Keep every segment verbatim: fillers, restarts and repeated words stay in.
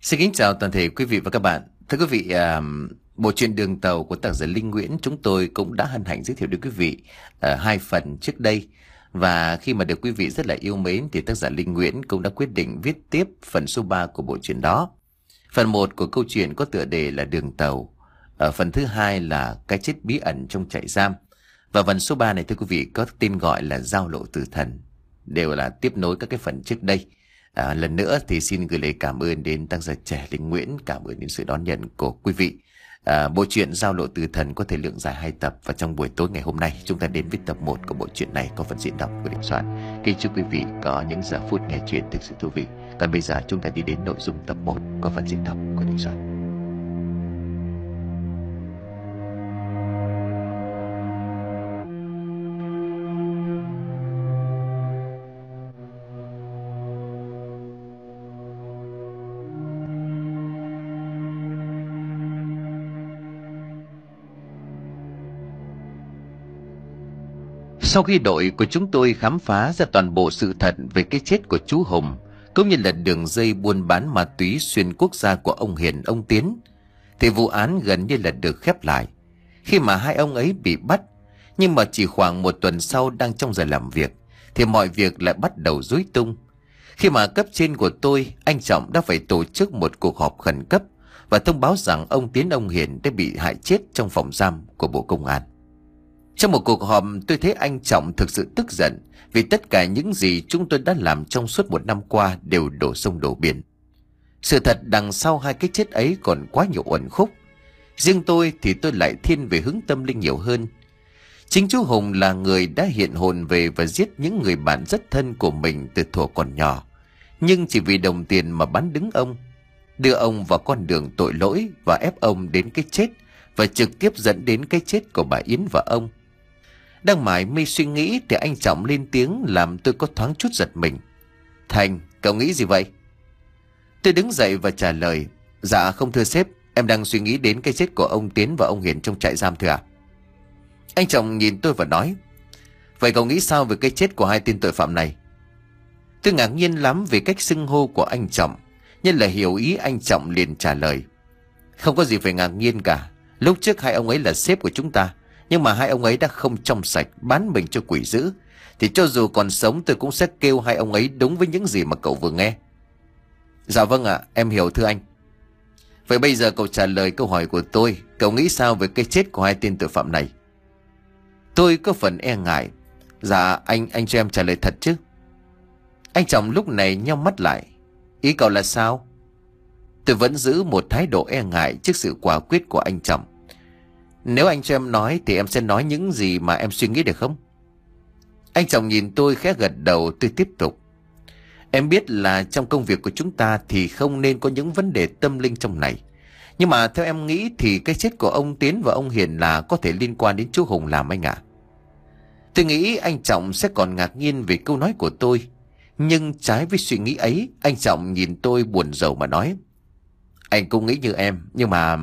Xin kính chào toàn thể quý vị và các bạn. Thưa quý vị, à, bộ truyện Đường Tàu của tác giả Linh Nguyễn chúng tôi cũng đã hân hạnh giới thiệu đến quý vị ở hai phần trước đây. Và khi mà được quý vị rất là yêu mến thì tác giả Linh Nguyễn cũng đã quyết định viết tiếp phần số ba của bộ truyện đó. Phần một của câu chuyện có tựa đề là Đường Tàu. Ở phần thứ hai là Cái chết bí ẩn trong trại giam. Và phần số ba này thưa quý vị có tên gọi là Giao lộ tử thần. Đều là tiếp nối các cái phần trước đây. À, lần nữa thì xin gửi lời cảm ơn đến tác giả trẻ Linh Nguyễn, cảm ơn đến sự đón nhận của quý vị. À, bộ truyện Giao lộ tử thần có thời lượng dài hai tập và trong buổi tối ngày hôm nay chúng ta đến với tập một của bộ truyện này có phần diễn đọc của Đình Soạn. Kính chúc quý vị có những giờ phút nghe chuyện thực sự thú vị. Còn bây giờ chúng ta đi đến nội dung tập một có phần diễn đọc của Đình Soạn. Sau khi đội của chúng tôi khám phá ra toàn bộ sự thật về cái chết của chú Hùng, cũng như là đường dây buôn bán ma túy xuyên quốc gia của ông Hiền, ông Tiến, thì vụ án gần như là được khép lại khi mà hai ông ấy bị bắt. Nhưng mà chỉ khoảng một tuần sau, đang trong giờ làm việc, thì mọi việc lại bắt đầu rối tung. Khi mà cấp trên của tôi, anh Trọng, đã phải tổ chức một cuộc họp khẩn cấp và thông báo rằng ông Tiến, ông Hiền đã bị hại chết trong phòng giam của Bộ Công an. Trong một cuộc họp, tôi thấy anh Trọng thực sự tức giận vì tất cả những gì chúng tôi đã làm trong suốt một năm qua đều đổ sông đổ biển. Sự thật đằng sau hai cái chết ấy còn quá nhiều uẩn khúc. Riêng tôi thì tôi lại thiên về hướng tâm linh nhiều hơn. Chính chú Hùng là người đã hiện hồn về và giết những người bạn rất thân của mình từ thuở còn nhỏ, nhưng chỉ vì đồng tiền mà bán đứng ông, đưa ông vào con đường tội lỗi và ép ông đến cái chết, và trực tiếp dẫn đến cái chết của bà Yến và ông. Đang mải mê suy nghĩ thì anh Trọng lên tiếng làm tôi có thoáng chút giật mình. Thành, cậu nghĩ gì vậy? Tôi đứng dậy và trả lời. Dạ không thưa sếp, em đang suy nghĩ đến cái chết của ông Tiến và ông Hiền trong trại giam thưa ạ. Anh Trọng nhìn tôi và nói. Vậy cậu nghĩ sao về cái chết của hai tên tội phạm này? Tôi ngạc nhiên lắm về cách xưng hô của anh Trọng, nhưng là hiểu ý anh Trọng liền trả lời. Không có gì phải ngạc nhiên cả. Lúc trước hai ông ấy là sếp của chúng ta, nhưng mà hai ông ấy đã không trong sạch, bán mình cho quỷ dữ, thì cho dù còn sống tôi cũng sẽ kêu hai ông ấy đúng với những gì mà cậu vừa nghe. Dạ vâng ạ, em hiểu thưa anh. Vậy bây giờ cậu trả lời câu hỏi của tôi. Cậu nghĩ sao về cái chết của hai tên tội phạm này? Tôi có phần e ngại. Dạ anh, anh cho em trả lời thật chứ? Anh Trọng lúc này nheo mắt lại. Ý cậu là sao? Tôi vẫn giữ một thái độ e ngại trước sự quả quyết của anh Trọng. Nếu anh cho em nói thì em sẽ nói những gì mà em suy nghĩ được không? Anh Trọng nhìn tôi khẽ gật đầu. Tôi tiếp tục. Em biết là trong công việc của chúng ta thì không nên có những vấn đề tâm linh trong này. Nhưng mà theo em nghĩ thì cái chết của ông Tiến và ông Hiền là có thể liên quan đến chú Hùng làm anh ạ. Tôi nghĩ anh Trọng sẽ còn ngạc nhiên về câu nói của tôi. Nhưng trái với suy nghĩ ấy, anh Trọng nhìn tôi buồn rầu mà nói. Anh cũng nghĩ như em, nhưng mà...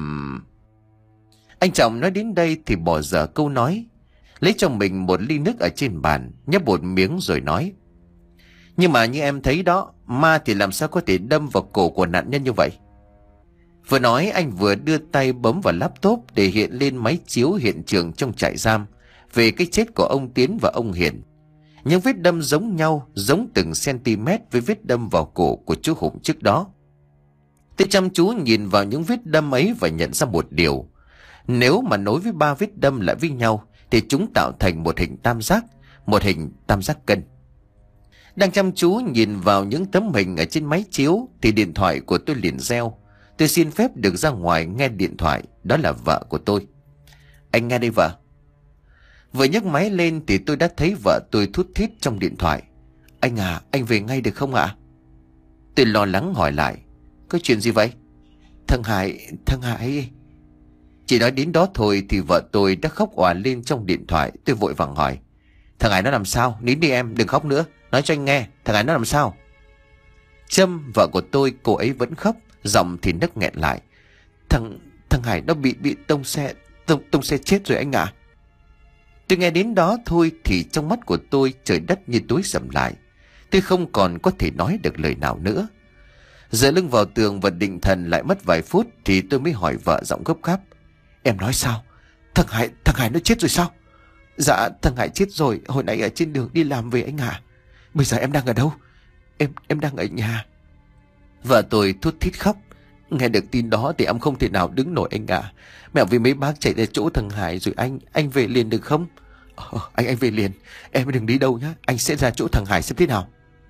Anh Trọng nói đến đây thì bỏ dở câu nói, lấy cho mình một ly nước ở trên bàn, nhấp một miếng rồi nói. Nhưng mà như em thấy đó, ma thì làm sao có thể đâm vào cổ của nạn nhân như vậy? Vừa nói anh vừa đưa tay bấm vào laptop để hiện lên máy chiếu hiện trường trong trại giam về cái chết của ông Tiến và ông Hiền. Những vết đâm giống nhau, giống từng cm với vết đâm vào cổ của chú Hùng trước đó. Tôi chăm chú nhìn vào những vết đâm ấy và nhận ra một điều. Nếu mà nối với ba vết đâm lại với nhau thì chúng tạo thành một hình tam giác, một hình tam giác cân. Đang chăm chú nhìn vào những tấm hình ở trên máy chiếu thì điện thoại của tôi liền reo. Tôi xin phép được ra ngoài nghe điện thoại. Đó là vợ của tôi. Anh nghe đây vợ. Vừa nhấc máy lên thì tôi đã thấy vợ tôi thút thít trong điện thoại. Anh à, anh về ngay được không ạ? Tôi lo lắng hỏi lại. Có chuyện gì vậy? Thằng Hải, thằng Hải... Chỉ nói đến đó thôi thì vợ tôi đã khóc òa lên trong điện thoại. Tôi vội vàng hỏi. Thằng Hải nó làm sao? Nín đi em, đừng khóc nữa. Nói cho anh nghe, thằng Hải nó làm sao? Trâm, vợ của tôi, cô ấy vẫn khóc, giọng thì nấc nghẹn lại. Thằng thằng Hải nó bị bị tông xe, tông, tông xe chết rồi anh ạ. À. Tôi nghe đến đó thôi thì trong mắt của tôi trời đất như tối sầm lại. Tôi không còn có thể nói được lời nào nữa. Dựa lưng vào tường và định thần lại mất vài phút thì tôi mới hỏi vợ giọng gấp gáp. Em nói sao? Thằng Hải, thằng Hải nó chết rồi sao? Dạ thằng Hải chết rồi, hồi nãy ở trên đường đi làm về anh ạ. À. Bây giờ em đang ở đâu? Em em đang ở nhà. Vợ tôi thút thít khóc. Nghe được tin đó thì em không thể nào đứng nổi anh ạ. À. Mẹ với mấy bác chạy ra chỗ thằng Hải rồi anh, anh về liền được không? Ờ, anh anh về liền, em đừng đi đâu nhá, anh sẽ ra chỗ thằng Hải xem thế nào.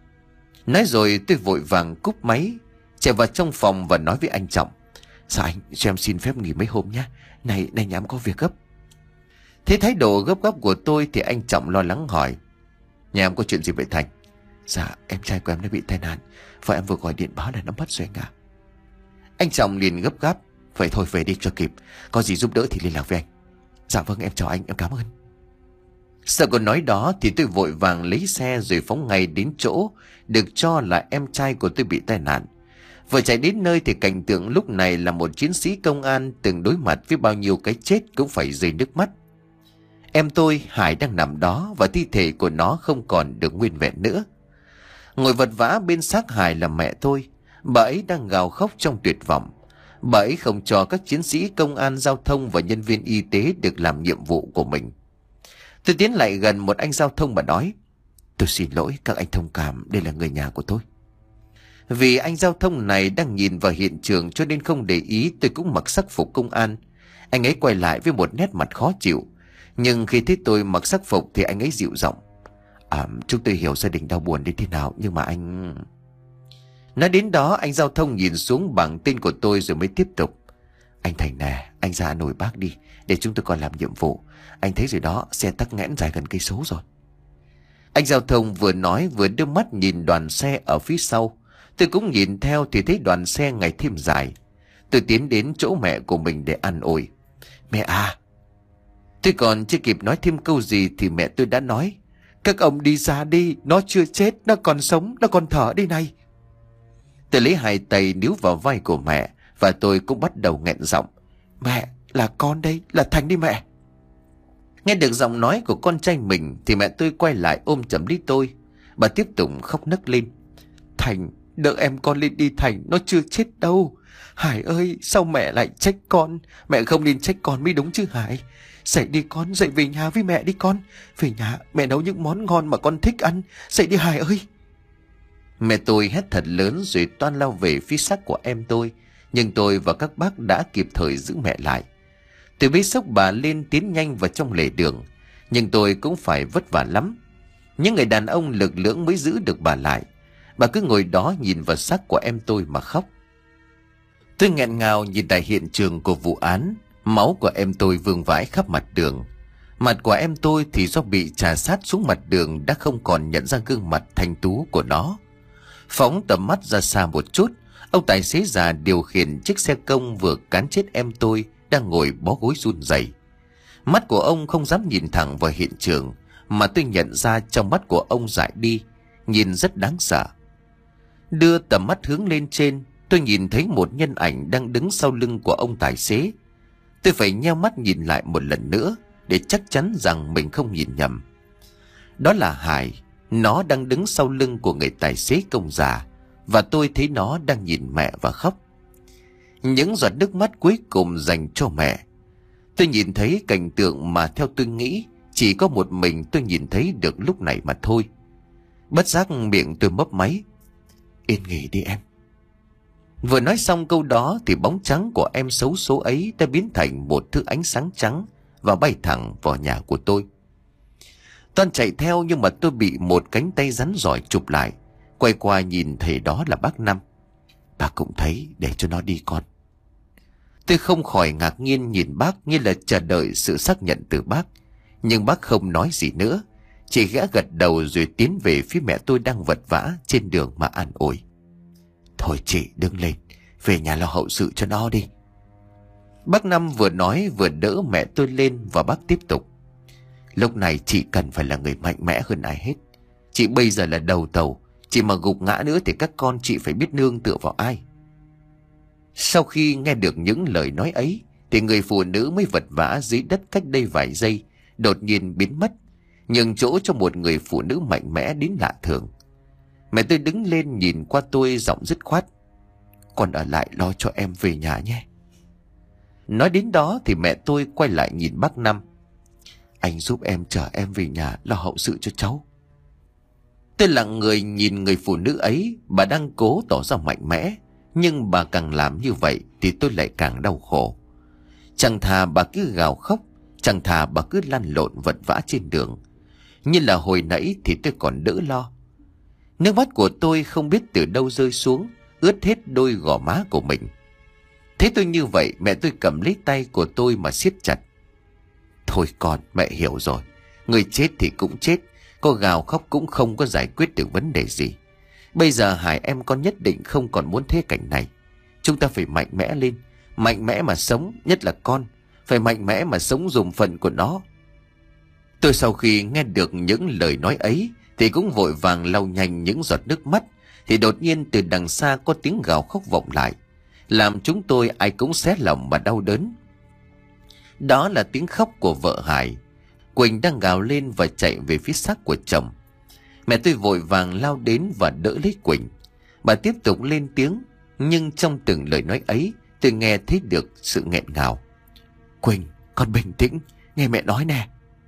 Nói rồi tôi vội vàng cúp máy, chạy vào trong phòng và nói với anh Trọng. Dạ anh, cho em xin phép nghỉ mấy hôm nhá. Này, này nhà em có việc gấp. Thế thái độ gấp gáp của tôi thì anh Trọng lo lắng hỏi. Nhà em có chuyện gì vậy Thành? Dạ, em trai của em đã bị tai nạn. Và em vừa gọi điện báo là nó mất rồi anh ạ. Anh Trọng liền gấp gáp. Vậy thôi về đi cho kịp. Có gì giúp đỡ thì liên lạc với anh. Dạ vâng, em chào anh, em cảm ơn. Sau câu nói đó thì tôi vội vàng lấy xe rồi phóng ngay đến chỗ được cho là em trai của tôi bị tai nạn. Vừa chạy đến nơi thì cảnh tượng lúc này là một chiến sĩ công an từng đối mặt với bao nhiêu cái chết cũng phải rơi nước mắt. Em tôi Hải đang nằm đó và thi thể của nó không còn được nguyên vẹn nữa. Ngồi vật vã bên xác Hải là mẹ tôi. Bà ấy đang gào khóc trong tuyệt vọng. Bà ấy không cho các chiến sĩ công an giao thông và nhân viên y tế được làm nhiệm vụ của mình. Tôi tiến lại gần một anh giao thông và nói. Tôi xin lỗi các anh thông cảm, đây là người nhà của tôi. Vì anh giao thông này đang nhìn vào hiện trường cho nên không để ý tôi cũng mặc sắc phục công an. Anh ấy quay lại với một nét mặt khó chịu. Nhưng khi thấy tôi mặc sắc phục thì anh ấy dịu giọng. À, chúng tôi hiểu gia đình đau buồn đến thế nào nhưng mà anh... Nói đến đó anh giao thông nhìn xuống bảng tên của tôi rồi mới tiếp tục. Anh Thành nè, anh ra Hà Nội bác đi để chúng tôi còn làm nhiệm vụ. Anh thấy rồi đó, xe tắc nghẽn dài gần cây số rồi. Anh giao thông vừa nói vừa đưa mắt nhìn đoàn xe ở phía sau. Tôi cũng nhìn theo thì thấy đoàn xe ngày thêm dài. Tôi tiến đến chỗ mẹ của mình để an ủi. Mẹ à! Tôi còn chưa kịp nói thêm câu gì thì mẹ tôi đã nói. Các ông đi ra đi, nó chưa chết, nó còn sống, nó còn thở đây này. Tôi lấy hai tay níu vào vai của mẹ và tôi cũng bắt đầu nghẹn giọng. Mẹ, là con đây, là Thành đi mẹ. Nghe được giọng nói của con trai mình thì mẹ tôi quay lại ôm chầm lấy tôi. Bà tiếp tục khóc nấc lên. Thành, đỡ em con lên đi Thành, nó chưa chết đâu. Hải ơi, sao mẹ lại trách con? Mẹ không nên trách con mới đúng chứ Hải. Dậy đi con, dậy về nhà với mẹ đi con. Về nhà mẹ nấu những món ngon mà con thích ăn. Dậy đi Hải ơi. Mẹ tôi hét thật lớn rồi toan lao về phía xác của em tôi. Nhưng tôi và các bác đã kịp thời giữ mẹ lại. Tôi bế xốc bà lên tiến nhanh vào trong lề đường. Nhưng tôi cũng phải vất vả lắm. Những người đàn ông lực lưỡng mới giữ được bà lại. Bà cứ ngồi đó nhìn vào xác của em tôi mà khóc. Tôi nghẹn ngào nhìn tại hiện trường của vụ án. Máu của em tôi vương vãi khắp mặt đường. Mặt của em tôi thì do bị trà sát xuống mặt đường đã không còn nhận ra gương mặt thanh tú của nó. Phóng tầm mắt ra xa một chút, ông tài xế già điều khiển chiếc xe công vừa cán chết em tôi đang ngồi bó gối run rẩy. Mắt của ông không dám nhìn thẳng vào hiện trường, mà tôi nhận ra trong mắt của ông dại đi, nhìn rất đáng sợ. Đưa tầm mắt hướng lên trên, tôi nhìn thấy một nhân ảnh đang đứng sau lưng của ông tài xế. Tôi phải nheo mắt nhìn lại một lần nữa để chắc chắn rằng mình không nhìn nhầm. Đó là Hải, nó đang đứng sau lưng của người tài xế công già, và tôi thấy nó đang nhìn mẹ và khóc. Những giọt nước mắt cuối cùng dành cho mẹ. Tôi nhìn thấy cảnh tượng mà theo tôi nghĩ chỉ có một mình tôi nhìn thấy được lúc này mà thôi. Bất giác miệng tôi mấp máy. Yên nghỉ đi em. Vừa nói xong câu đó thì bóng trắng của em xấu số ấy đã biến thành một thứ ánh sáng trắng và bay thẳng vào nhà của tôi. Toan chạy theo nhưng mà tôi bị một cánh tay rắn giỏi chụp lại. Quay qua nhìn thấy đó là bác Năm. Bác cũng thấy, để cho nó đi con. Tôi không khỏi ngạc nhiên nhìn bác như là chờ đợi sự xác nhận từ bác. Nhưng bác không nói gì nữa, chỉ gã gật đầu rồi tiến về phía mẹ tôi đang vật vã trên đường mà an ủi. Thôi chị đứng lên, về nhà lo hậu sự cho nó đi. Bác Năm vừa nói vừa đỡ mẹ tôi lên và bác tiếp tục. Lúc này chị cần phải là người mạnh mẽ hơn ai hết. Chị bây giờ là đầu tàu, chị mà gục ngã nữa thì các con chị phải biết nương tựa vào ai. Sau khi nghe được những lời nói ấy thì người phụ nữ mới vật vã dưới đất cách đây vài giây đột nhiên biến mất, nhường chỗ cho một người phụ nữ mạnh mẽ đến lạ thường. Mẹ tôi đứng lên nhìn qua tôi giọng dứt khoát. con ở lại lo cho em về nhà nhé. Nói đến đó thì mẹ tôi quay lại nhìn bác Năm. Anh giúp em chở em về nhà lo hậu sự cho cháu. Tôi lặng người nhìn người phụ nữ ấy. Bà đang cố tỏ ra mạnh mẽ, nhưng bà càng làm như vậy thì tôi lại càng đau khổ. Chẳng thà bà cứ gào khóc, chẳng thà bà cứ lăn lộn vật vã trên đường. Như là hồi nãy thì tôi còn đỡ lo. Nước mắt của tôi không biết từ đâu rơi xuống, ướt hết đôi gò má của mình. Thế tôi như vậy, mẹ tôi cầm lấy tay của tôi mà siết chặt. Thôi con, mẹ hiểu rồi. Người chết thì cũng chết, có gào khóc cũng không có giải quyết được vấn đề gì. Bây giờ Hải em con nhất định không còn muốn thế cảnh này. Chúng ta phải mạnh mẽ lên, mạnh mẽ mà sống, nhất là con. Phải mạnh mẽ mà sống dùng phận của nó. Tôi sau khi nghe được những lời nói ấy thì cũng vội vàng lau nhanh những giọt nước mắt. Thì đột nhiên từ đằng xa có tiếng gào khóc vọng lại, làm chúng tôi ai cũng xé lòng mà đau đớn. Đó là tiếng khóc của vợ Hải. Quỳnh đang gào lên và chạy về phía xác của chồng. Mẹ tôi vội vàng lao đến và đỡ lấy Quỳnh. Bà tiếp tục lên tiếng, nhưng trong từng lời nói ấy tôi nghe thấy được sự nghẹn ngào. Quỳnh, con bình tĩnh, nghe mẹ nói nè.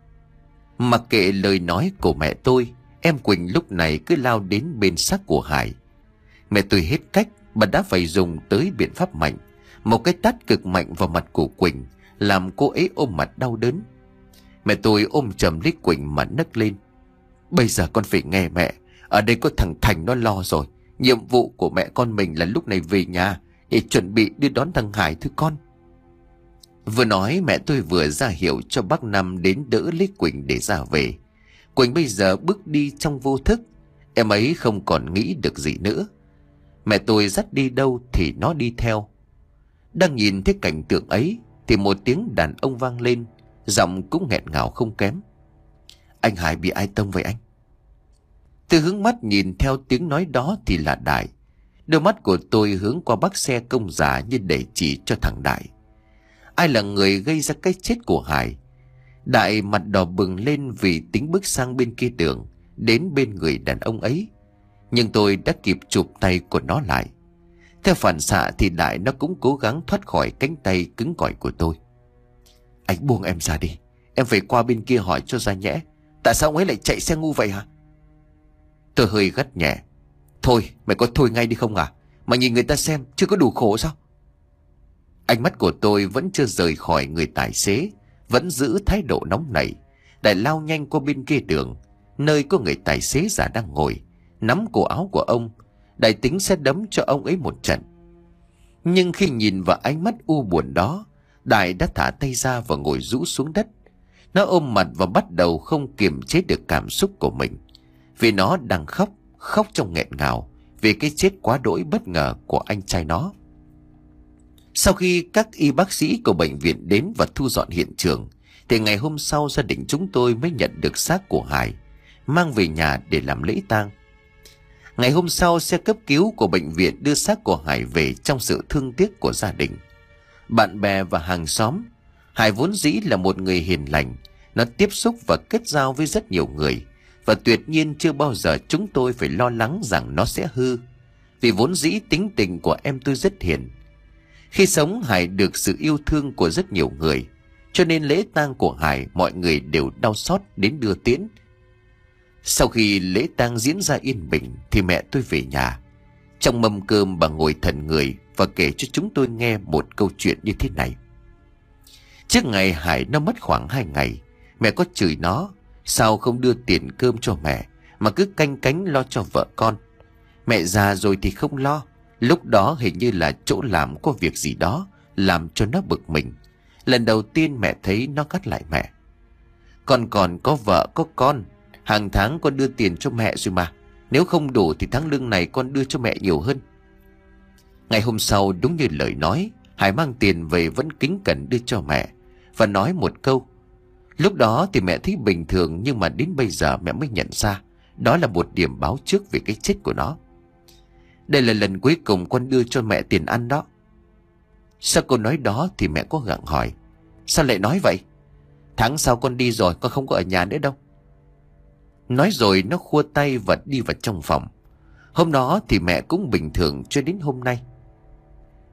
Mặc kệ lời nói của mẹ tôi, em Quỳnh lúc này cứ lao đến bên xác của Hải. Mẹ tôi hết cách, bà đã phải dùng tới biện pháp mạnh. Một cái tát cực mạnh vào mặt của Quỳnh, làm cô ấy ôm mặt đau đớn. Mẹ tôi ôm chầm lấy Quỳnh mà nấc lên. Bây giờ con phải nghe mẹ. Ở đây có thằng Thành nó lo rồi. Nhiệm vụ của mẹ con mình là lúc này về nhà để chuẩn bị đưa đón thằng Hải thôi con. Vừa nói mẹ tôi vừa ra hiệu cho bác Năm đến đỡ lấy Quỳnh để ra về. Quỳnh bây giờ bước đi trong vô thức. Em ấy không còn nghĩ được gì nữa. Mẹ tôi dắt đi đâu thì nó đi theo. Đang nhìn thấy cảnh tượng ấy thì một tiếng đàn ông vang lên, giọng cũng nghẹn ngào không kém. Anh Hải bị ai tông vậy anh? Tôi hướng mắt nhìn theo tiếng nói đó thì là Đại. Đôi mắt của tôi hướng qua bác xe công giả như để chỉ cho thằng Đại. Ai là người gây ra cái chết của Hải? Đại mặt đỏ bừng lên vì tính bước sang bên kia đường, đến bên người đàn ông ấy. Nhưng tôi đã kịp chụp tay của nó lại. Theo phản xạ thì Đại nó cũng cố gắng thoát khỏi cánh tay cứng cỏi của tôi. Anh buông em ra đi, em phải qua bên kia hỏi cho ra nhẽ. Tại sao ông ấy lại chạy xe ngu vậy hả? Tôi hơi gắt nhẹ. Thôi, mày có thôi ngay đi không à? Mà nhìn người ta xem, chưa có đủ khổ sao? Ánh mắt của tôi vẫn chưa rời khỏi người tài xế, vẫn giữ thái độ nóng nảy. Đại lao nhanh qua bên kia đường, nơi có người tài xế già đang ngồi, nắm cổ áo của ông. Đại tính sẽ đấm cho ông ấy một trận. Nhưng khi nhìn vào ánh mắt u buồn đó, Đại đã thả tay ra và ngồi rũ xuống đất. Nó ôm mặt và bắt đầu không kiềm chế được cảm xúc của mình. Vì nó đang khóc, khóc trong nghẹn ngào vì cái chết quá đỗi bất ngờ của anh trai nó. Sau khi các y bác sĩ của bệnh viện đến và thu dọn hiện trường, thì ngày hôm sau gia đình chúng tôi mới nhận được xác của Hải, mang về nhà để làm lễ tang. Ngày hôm sau, xe cấp cứu của bệnh viện đưa xác của Hải về trong sự thương tiếc của gia đình, bạn bè và hàng xóm. Hải vốn dĩ là một người hiền lành, nó tiếp xúc và kết giao với rất nhiều người, và tuyệt nhiên chưa bao giờ chúng tôi phải lo lắng rằng nó sẽ hư, vì vốn dĩ tính tình của em tôi rất hiền. Khi sống, Hải được sự yêu thương của rất nhiều người, cho nên lễ tang của Hải mọi người đều đau xót đến đưa tiễn. Sau khi lễ tang diễn ra yên bình thì mẹ tôi về nhà. Trong mâm cơm bà ngồi thần người và kể cho chúng tôi nghe một câu chuyện như thế này. Trước ngày Hải nó mất khoảng hai ngày, mẹ có chửi nó sao không đưa tiền cơm cho mẹ mà cứ canh cánh lo cho vợ con. Mẹ già rồi thì không lo. Lúc đó hình như là chỗ làm có việc gì đó làm cho nó bực mình. Lần đầu tiên mẹ thấy nó gắt lại mẹ. Con còn có vợ có con, hàng tháng con đưa tiền cho mẹ rồi mà. Nếu không đủ thì tháng lương này con đưa cho mẹ nhiều hơn. Ngày hôm sau đúng như lời nói, Hải mang tiền về vẫn kính cẩn đưa cho mẹ và nói một câu. Lúc đó thì mẹ thấy bình thường, nhưng mà đến bây giờ mẹ mới nhận ra đó là một điểm báo trước về cái chết của nó. Đây là lần cuối cùng con đưa cho mẹ tiền ăn đó. Sau câu nói đó thì mẹ có gặng hỏi, sao lại nói vậy? Tháng sau con đi rồi, con không có ở nhà nữa đâu. Nói rồi nó khua tay và đi vào trong phòng. Hôm đó thì mẹ cũng bình thường cho đến hôm nay.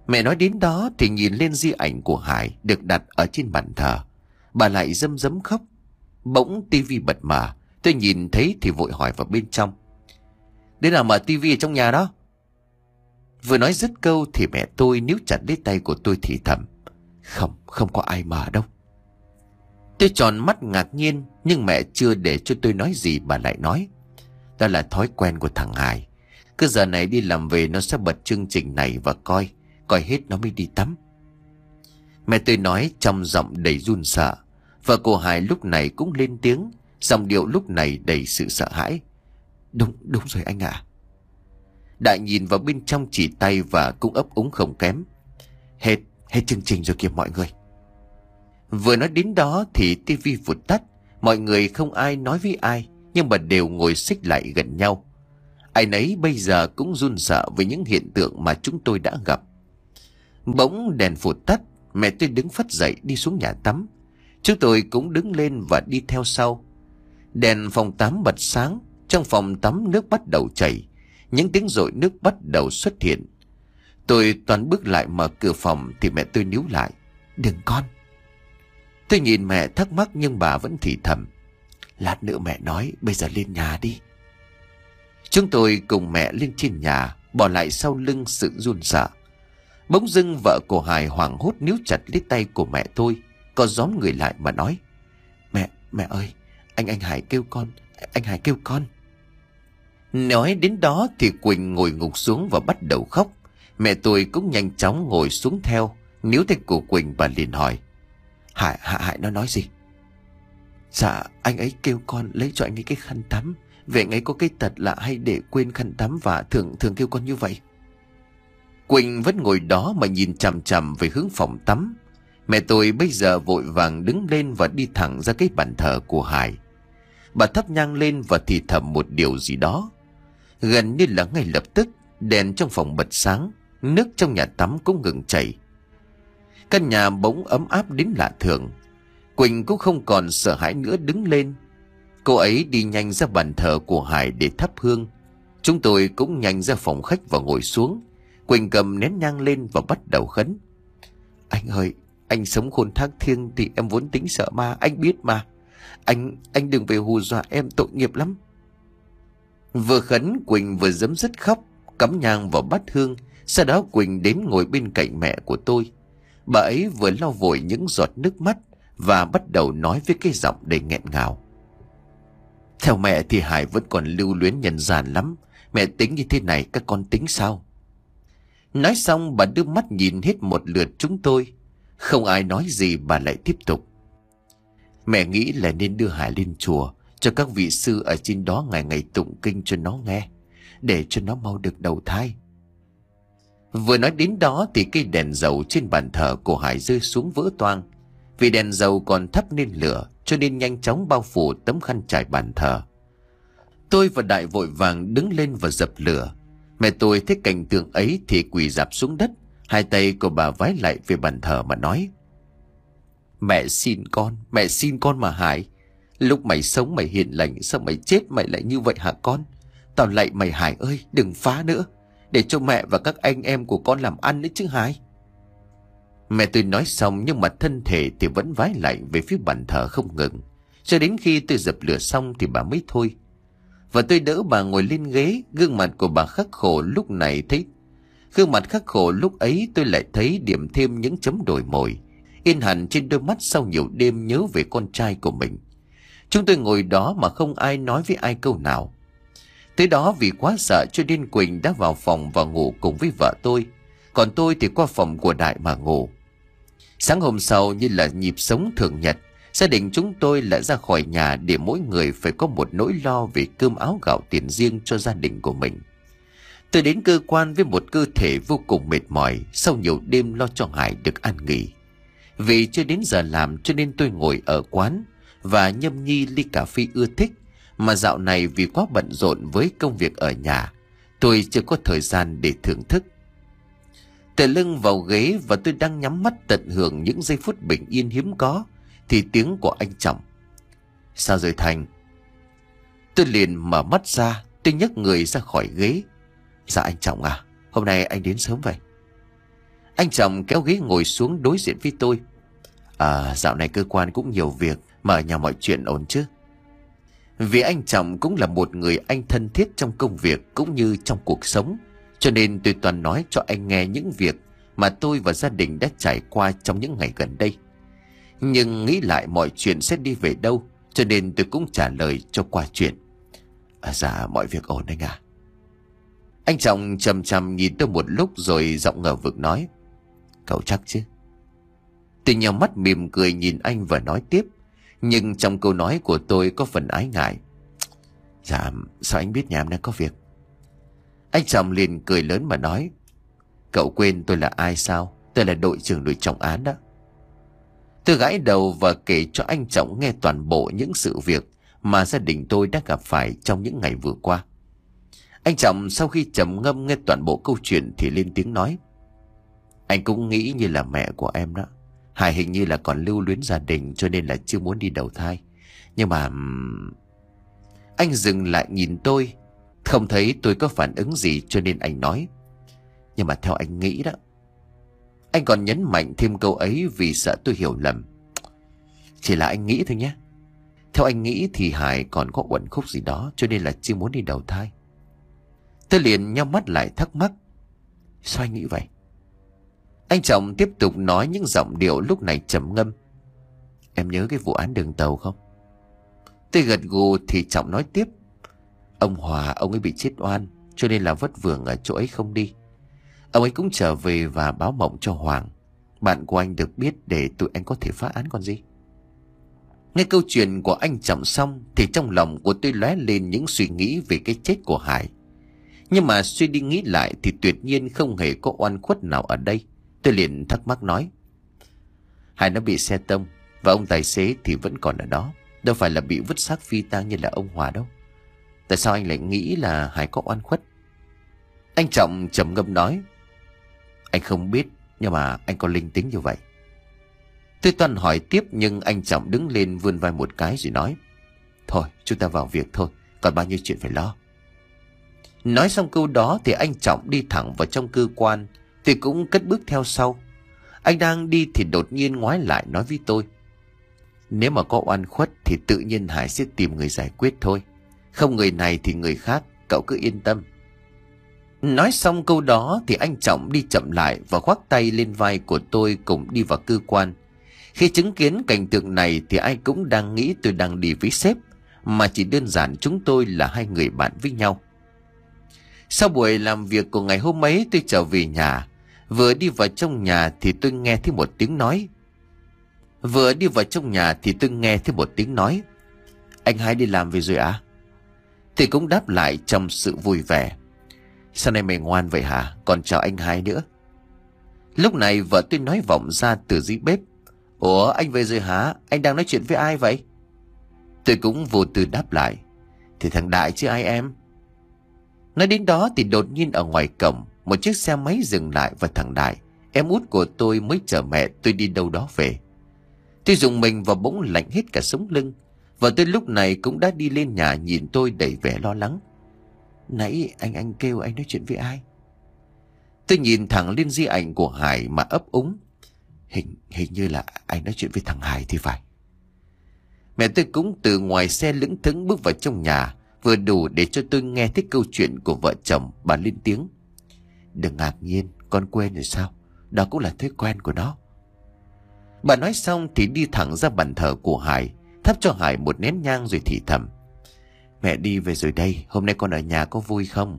Mẹ nói đến đó thì nhìn lên di ảnh của Hải được đặt ở trên bàn thờ. Bà lại râm rấm khóc. Bỗng tivi bật mở. Tôi nhìn thấy thì vội hỏi vào bên trong: "Đấy là mở tivi ở trong nhà đó?" Vừa nói dứt câu thì mẹ tôi níu chặt lấy tay của tôi thì thầm: "Không, không có ai mở đâu." Tôi tròn mắt ngạc nhiên, nhưng mẹ chưa để cho tôi nói gì bà lại nói: "Đó là thói quen của thằng Hải. Cứ giờ này đi làm về nó sẽ bật chương trình này và coi, coi hết nó mới đi tắm." Mẹ tôi nói trong giọng đầy run sợ. Vợ của Hải lúc này cũng lên tiếng, giọng điệu lúc này đầy sự sợ hãi: "Đúng, đúng rồi anh ạ." Đại nhìn vào bên trong chỉ tay và cũng ấp úng không kém: Hết, hết chương trình rồi kìa mọi người." Vừa nói đến đó thì tivi vụt tắt. Mọi người không ai nói với ai, nhưng mà đều ngồi xích lại gần nhau. Ai nấy bây giờ cũng run sợ với những hiện tượng mà chúng tôi đã gặp. Bỗng đèn phụt tắt. Mẹ tôi đứng phắt dậy đi xuống nhà tắm. Chúng tôi cũng đứng lên và đi theo sau. Đèn phòng tắm bật sáng. Trong phòng tắm nước bắt đầu chảy. Những tiếng dội nước bắt đầu xuất hiện. Tôi toàn bước lại mở cửa phòng thì mẹ tôi níu lại: "Đừng con." Tôi nhìn mẹ thắc mắc nhưng bà vẫn thì thầm: "Lát nữa mẹ nói, bây giờ lên nhà đi." Chúng tôi cùng mẹ lên trên nhà, bỏ lại sau lưng sự run sợ. Bỗng dưng vợ của Hải hoảng hốt níu chặt lấy tay của mẹ tôi, có gióm người lại mà nói: Mẹ, mẹ ơi, anh anh Hải kêu con, anh Hải kêu con." Nói đến đó thì Quỳnh ngồi ngục xuống và bắt đầu khóc. Mẹ tôi cũng nhanh chóng ngồi xuống theo. Níu tay của Quỳnh và liền hỏi: Hải, Hải, Hải nó nói gì? "Dạ, anh ấy kêu con lấy cho anh ấy cái khăn tắm. Vì anh ấy có cái tật là hay để quên khăn tắm và thường thường kêu con như vậy." Quỳnh vẫn ngồi đó mà nhìn chằm chằm về hướng phòng tắm. Mẹ tôi bây giờ vội vàng đứng lên và đi thẳng ra cái bàn thờ của Hải. Bà thắp nhang lên và thì thầm một điều gì đó. Gần như là ngay lập tức, đèn trong phòng bật sáng, nước trong nhà tắm cũng ngừng chảy. Căn nhà bỗng ấm áp đến lạ thường. Quỳnh cũng không còn sợ hãi nữa, đứng lên. Cô ấy đi nhanh ra bàn thờ của Hải để thắp hương. Chúng tôi cũng nhanh ra phòng khách và ngồi xuống. Quỳnh cầm nén nhang lên và bắt đầu khấn: "Anh ơi, anh sống khôn thác thiêng thì em vốn tính sợ ma, anh biết mà. Anh, anh đừng về hù dọa em, tội nghiệp lắm." Vừa khấn Quỳnh vừa giấm dứt khóc, cắm nhang vào bát hương. Sau đó Quỳnh đến ngồi bên cạnh mẹ của tôi. Bà ấy vừa lau vội những giọt nước mắt và bắt đầu nói với cái giọng đầy nghẹn ngào: "Theo mẹ thì Hải vẫn còn lưu luyến nhân gian lắm. Mẹ tính như thế này, các con tính sao?" Nói xong bà đưa mắt nhìn hết một lượt chúng tôi. Không ai nói gì, bà lại tiếp tục: "Mẹ nghĩ là nên đưa Hải lên chùa, cho các vị sư ở trên đó ngày ngày tụng kinh cho nó nghe, để cho nó mau được đầu thai." Vừa nói đến đó thì cây đèn dầu trên bàn thờ của Hải rơi xuống vỡ toang. Vì đèn dầu còn thắp nên lửa, cho nên nhanh chóng bao phủ tấm khăn trải bàn thờ. Tôi và Đại vội vàng đứng lên và dập lửa. Mẹ tôi thấy cảnh tượng ấy thì quỳ rạp xuống đất. Hai tay của bà vái lại về bàn thờ mà nói: "Mẹ xin con, mẹ xin con mà Hải. Lúc mày sống mày hiền lành, sao mày chết mày lại như vậy hả con? Tao lạy mày Hải ơi, đừng phá nữa, để cho mẹ và các anh em của con làm ăn đấy chứ Hải." Mẹ tôi nói xong nhưng mà thân thể thì vẫn vái lại về phía bàn thờ không ngừng. Cho đến khi tôi dập lửa xong thì bà mới thôi. Và tôi đỡ bà ngồi lên ghế. Gương mặt của bà khắc khổ lúc này thấy Gương mặt khắc khổ lúc ấy tôi lại thấy điểm thêm những chấm đổi mồi in hẳn trên đôi mắt sau nhiều đêm nhớ về con trai của mình. Chúng tôi ngồi đó mà không ai nói với ai câu nào. Tới đó vì quá sợ cho nên Quỳnh đã vào phòng và ngủ cùng với vợ tôi. Còn tôi thì qua phòng của Đại mà ngủ. Sáng hôm sau, như là nhịp sống thường nhật, gia đình chúng tôi lại ra khỏi nhà để mỗi người phải có một nỗi lo về cơm áo gạo tiền riêng cho gia đình của mình. Tôi đến cơ quan với một cơ thể vô cùng mệt mỏi sau nhiều đêm lo cho Hải được an nghỉ. Vì chưa đến giờ làm cho nên tôi ngồi ở quán và nhâm nhi ly cà phê ưa thích, mà dạo này vì quá bận rộn với công việc ở nhà, tôi chưa có thời gian để thưởng thức. Tựa lưng vào ghế và tôi đang nhắm mắt tận hưởng những giây phút bình yên hiếm có thì tiếng của anh Trọng: "Sao rồi Thành?" Tôi liền mở mắt ra. Tôi nhấc người ra khỏi ghế: "Dạ anh Trọng à, hôm nay anh đến sớm vậy?" Anh chồng kéo ghế ngồi xuống đối diện với tôi. À, dạo này cơ quan cũng nhiều việc, mà ở nhà mọi chuyện ổn chứ? Vì anh chồng cũng là một người anh thân thiết trong công việc cũng như trong cuộc sống, cho nên tôi toàn nói cho anh nghe những việc mà tôi và gia đình đã trải qua trong những ngày gần đây. Nhưng nghĩ lại mọi chuyện sẽ đi về đâu, cho nên tôi cũng trả lời cho qua chuyện. À, dạ mọi việc ổn anh à. Anh chồng chằm chằm nhìn tôi một lúc rồi giọng ngờ vực nói. Cậu chắc chứ? Tôi nhào mắt mỉm cười nhìn anh và nói tiếp, nhưng trong câu nói của tôi có phần ái ngại. Dạ, sao anh biết nhà em đang có việc? Anh chồng liền cười lớn mà nói. Cậu quên tôi là ai sao? Tôi là đội trưởng đội trọng án đó. Tôi gãi đầu và kể cho anh chồng nghe toàn bộ những sự việc mà gia đình tôi đã gặp phải trong những ngày vừa qua. Anh chồng sau khi trầm ngâm nghe toàn bộ câu chuyện thì lên tiếng nói. Anh cũng nghĩ như là mẹ của em đó. Hải hình như là còn lưu luyến gia đình cho nên là chưa muốn đi đầu thai. Nhưng mà... Anh dừng lại nhìn tôi, không thấy tôi có phản ứng gì cho nên anh nói. Nhưng mà theo anh nghĩ đó. Anh còn nhấn mạnh thêm câu ấy vì sợ tôi hiểu lầm. Chỉ là anh nghĩ thôi nhé. Theo anh nghĩ thì Hải còn có uẩn khúc gì đó cho nên là chưa muốn đi đầu thai. Tôi liền nhắm mắt lại thắc mắc. Sao anh nghĩ vậy? Anh chồng tiếp tục nói những giọng điệu lúc này trầm ngâm. Em nhớ cái vụ án đường tàu không? Tôi gật gù thì Trọng nói tiếp. Ông Hòa, ông ấy bị chết oan cho nên là vất vưởng ở chỗ ấy không đi. Ông ấy cũng trở về và báo mộng cho Hoàng, bạn của anh, được biết để tụi anh có thể phá án còn gì. Nghe câu chuyện của anh Trọng xong thì trong lòng của tôi lóe lên những suy nghĩ về cái chết của Hải. Nhưng mà suy đi nghĩ lại thì tuyệt nhiên không hề có oan khuất nào ở đây. Tôi liền thắc mắc nói. Hải nó bị xe tông và ông tài xế thì vẫn còn ở đó, đâu phải là bị vứt xác phi tang như là ông Hòa đâu. Tại sao anh lại nghĩ là Hải có oan khuất? Anh Trọng trầm ngâm nói. Anh không biết, nhưng mà anh có linh tính như vậy. Tôi toàn hỏi tiếp nhưng anh Trọng đứng lên vươn vai một cái rồi nói. Thôi chúng ta vào việc thôi, còn bao nhiêu chuyện phải lo. Nói xong câu đó thì anh Trọng đi thẳng vào trong cơ quan. Tôi cũng cất bước theo sau. Anh đang đi thì đột nhiên ngoái lại nói với tôi. Nếu mà có oan khuất thì tự nhiên Hải sẽ tìm người giải quyết thôi. Không người này thì người khác, cậu cứ yên tâm. Nói xong câu đó thì anh Trọng đi chậm lại và khoác tay lên vai của tôi cùng đi vào cơ quan. Khi chứng kiến cảnh tượng này thì ai cũng đang nghĩ tôi đang đi với sếp, mà chỉ đơn giản chúng tôi là hai người bạn với nhau. Sau buổi làm việc của ngày hôm ấy, tôi trở về nhà. Vừa đi vào trong nhà thì tôi nghe thấy một tiếng nói. Vừa đi vào trong nhà thì tôi nghe thấy một tiếng nói. Anh Hai đi làm về rồi à? Thì cũng đáp lại trong sự vui vẻ. Sao nay mày ngoan vậy hả? Còn chào anh Hai nữa. Lúc này vợ tôi nói vọng ra từ dưới bếp. Ủa anh về rồi hả? Anh đang nói chuyện với ai vậy? Tôi cũng vô tư đáp lại. Thì thằng Đại chứ ai em. Nói đến đó thì đột nhiên ở ngoài cổng một chiếc xe máy dừng lại và thằng Đại, em út của tôi, mới chở mẹ tôi đi đâu đó về. Tôi dùng mình và bỗng lạnh hết cả sống lưng. Và tôi lúc này cũng đã đi lên nhà nhìn tôi đầy vẻ lo lắng. Nãy anh anh kêu anh nói chuyện với ai? Tôi nhìn thẳng lên di ảnh của Hải mà ấp úng. Hình hình như là anh nói chuyện với thằng Hải thì phải. Mẹ tôi cũng từ ngoài xe lững thững bước vào trong nhà, vừa đủ để cho tôi nghe thấy câu chuyện của vợ chồng. Bà lên tiếng. Đừng ngạc nhiên, con quên rồi sao? Đó cũng là thói quen của nó. Bà nói xong thì đi thẳng ra bàn thờ của Hải, thắp cho Hải một nén nhang rồi thì thầm. Mẹ đi về rồi đây, hôm nay con ở nhà có vui không?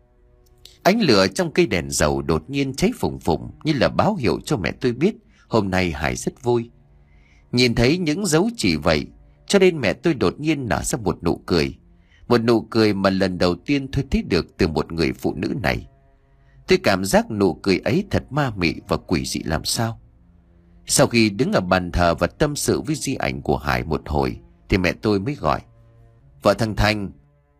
Ánh lửa trong cây đèn dầu đột nhiên cháy phùng phùng, như là báo hiệu cho mẹ tôi biết hôm nay Hải rất vui. Nhìn thấy những dấu chỉ vậy, cho nên mẹ tôi đột nhiên nở ra một nụ cười. Một nụ cười mà lần đầu tiên tôi thấy được từ một người phụ nữ này. Tôi cảm giác nụ cười ấy thật ma mị và quỷ dị làm sao. Sau khi đứng ở bàn thờ và tâm sự với di ảnh của Hải một hồi thì mẹ tôi mới gọi. Vợ thằng Thành.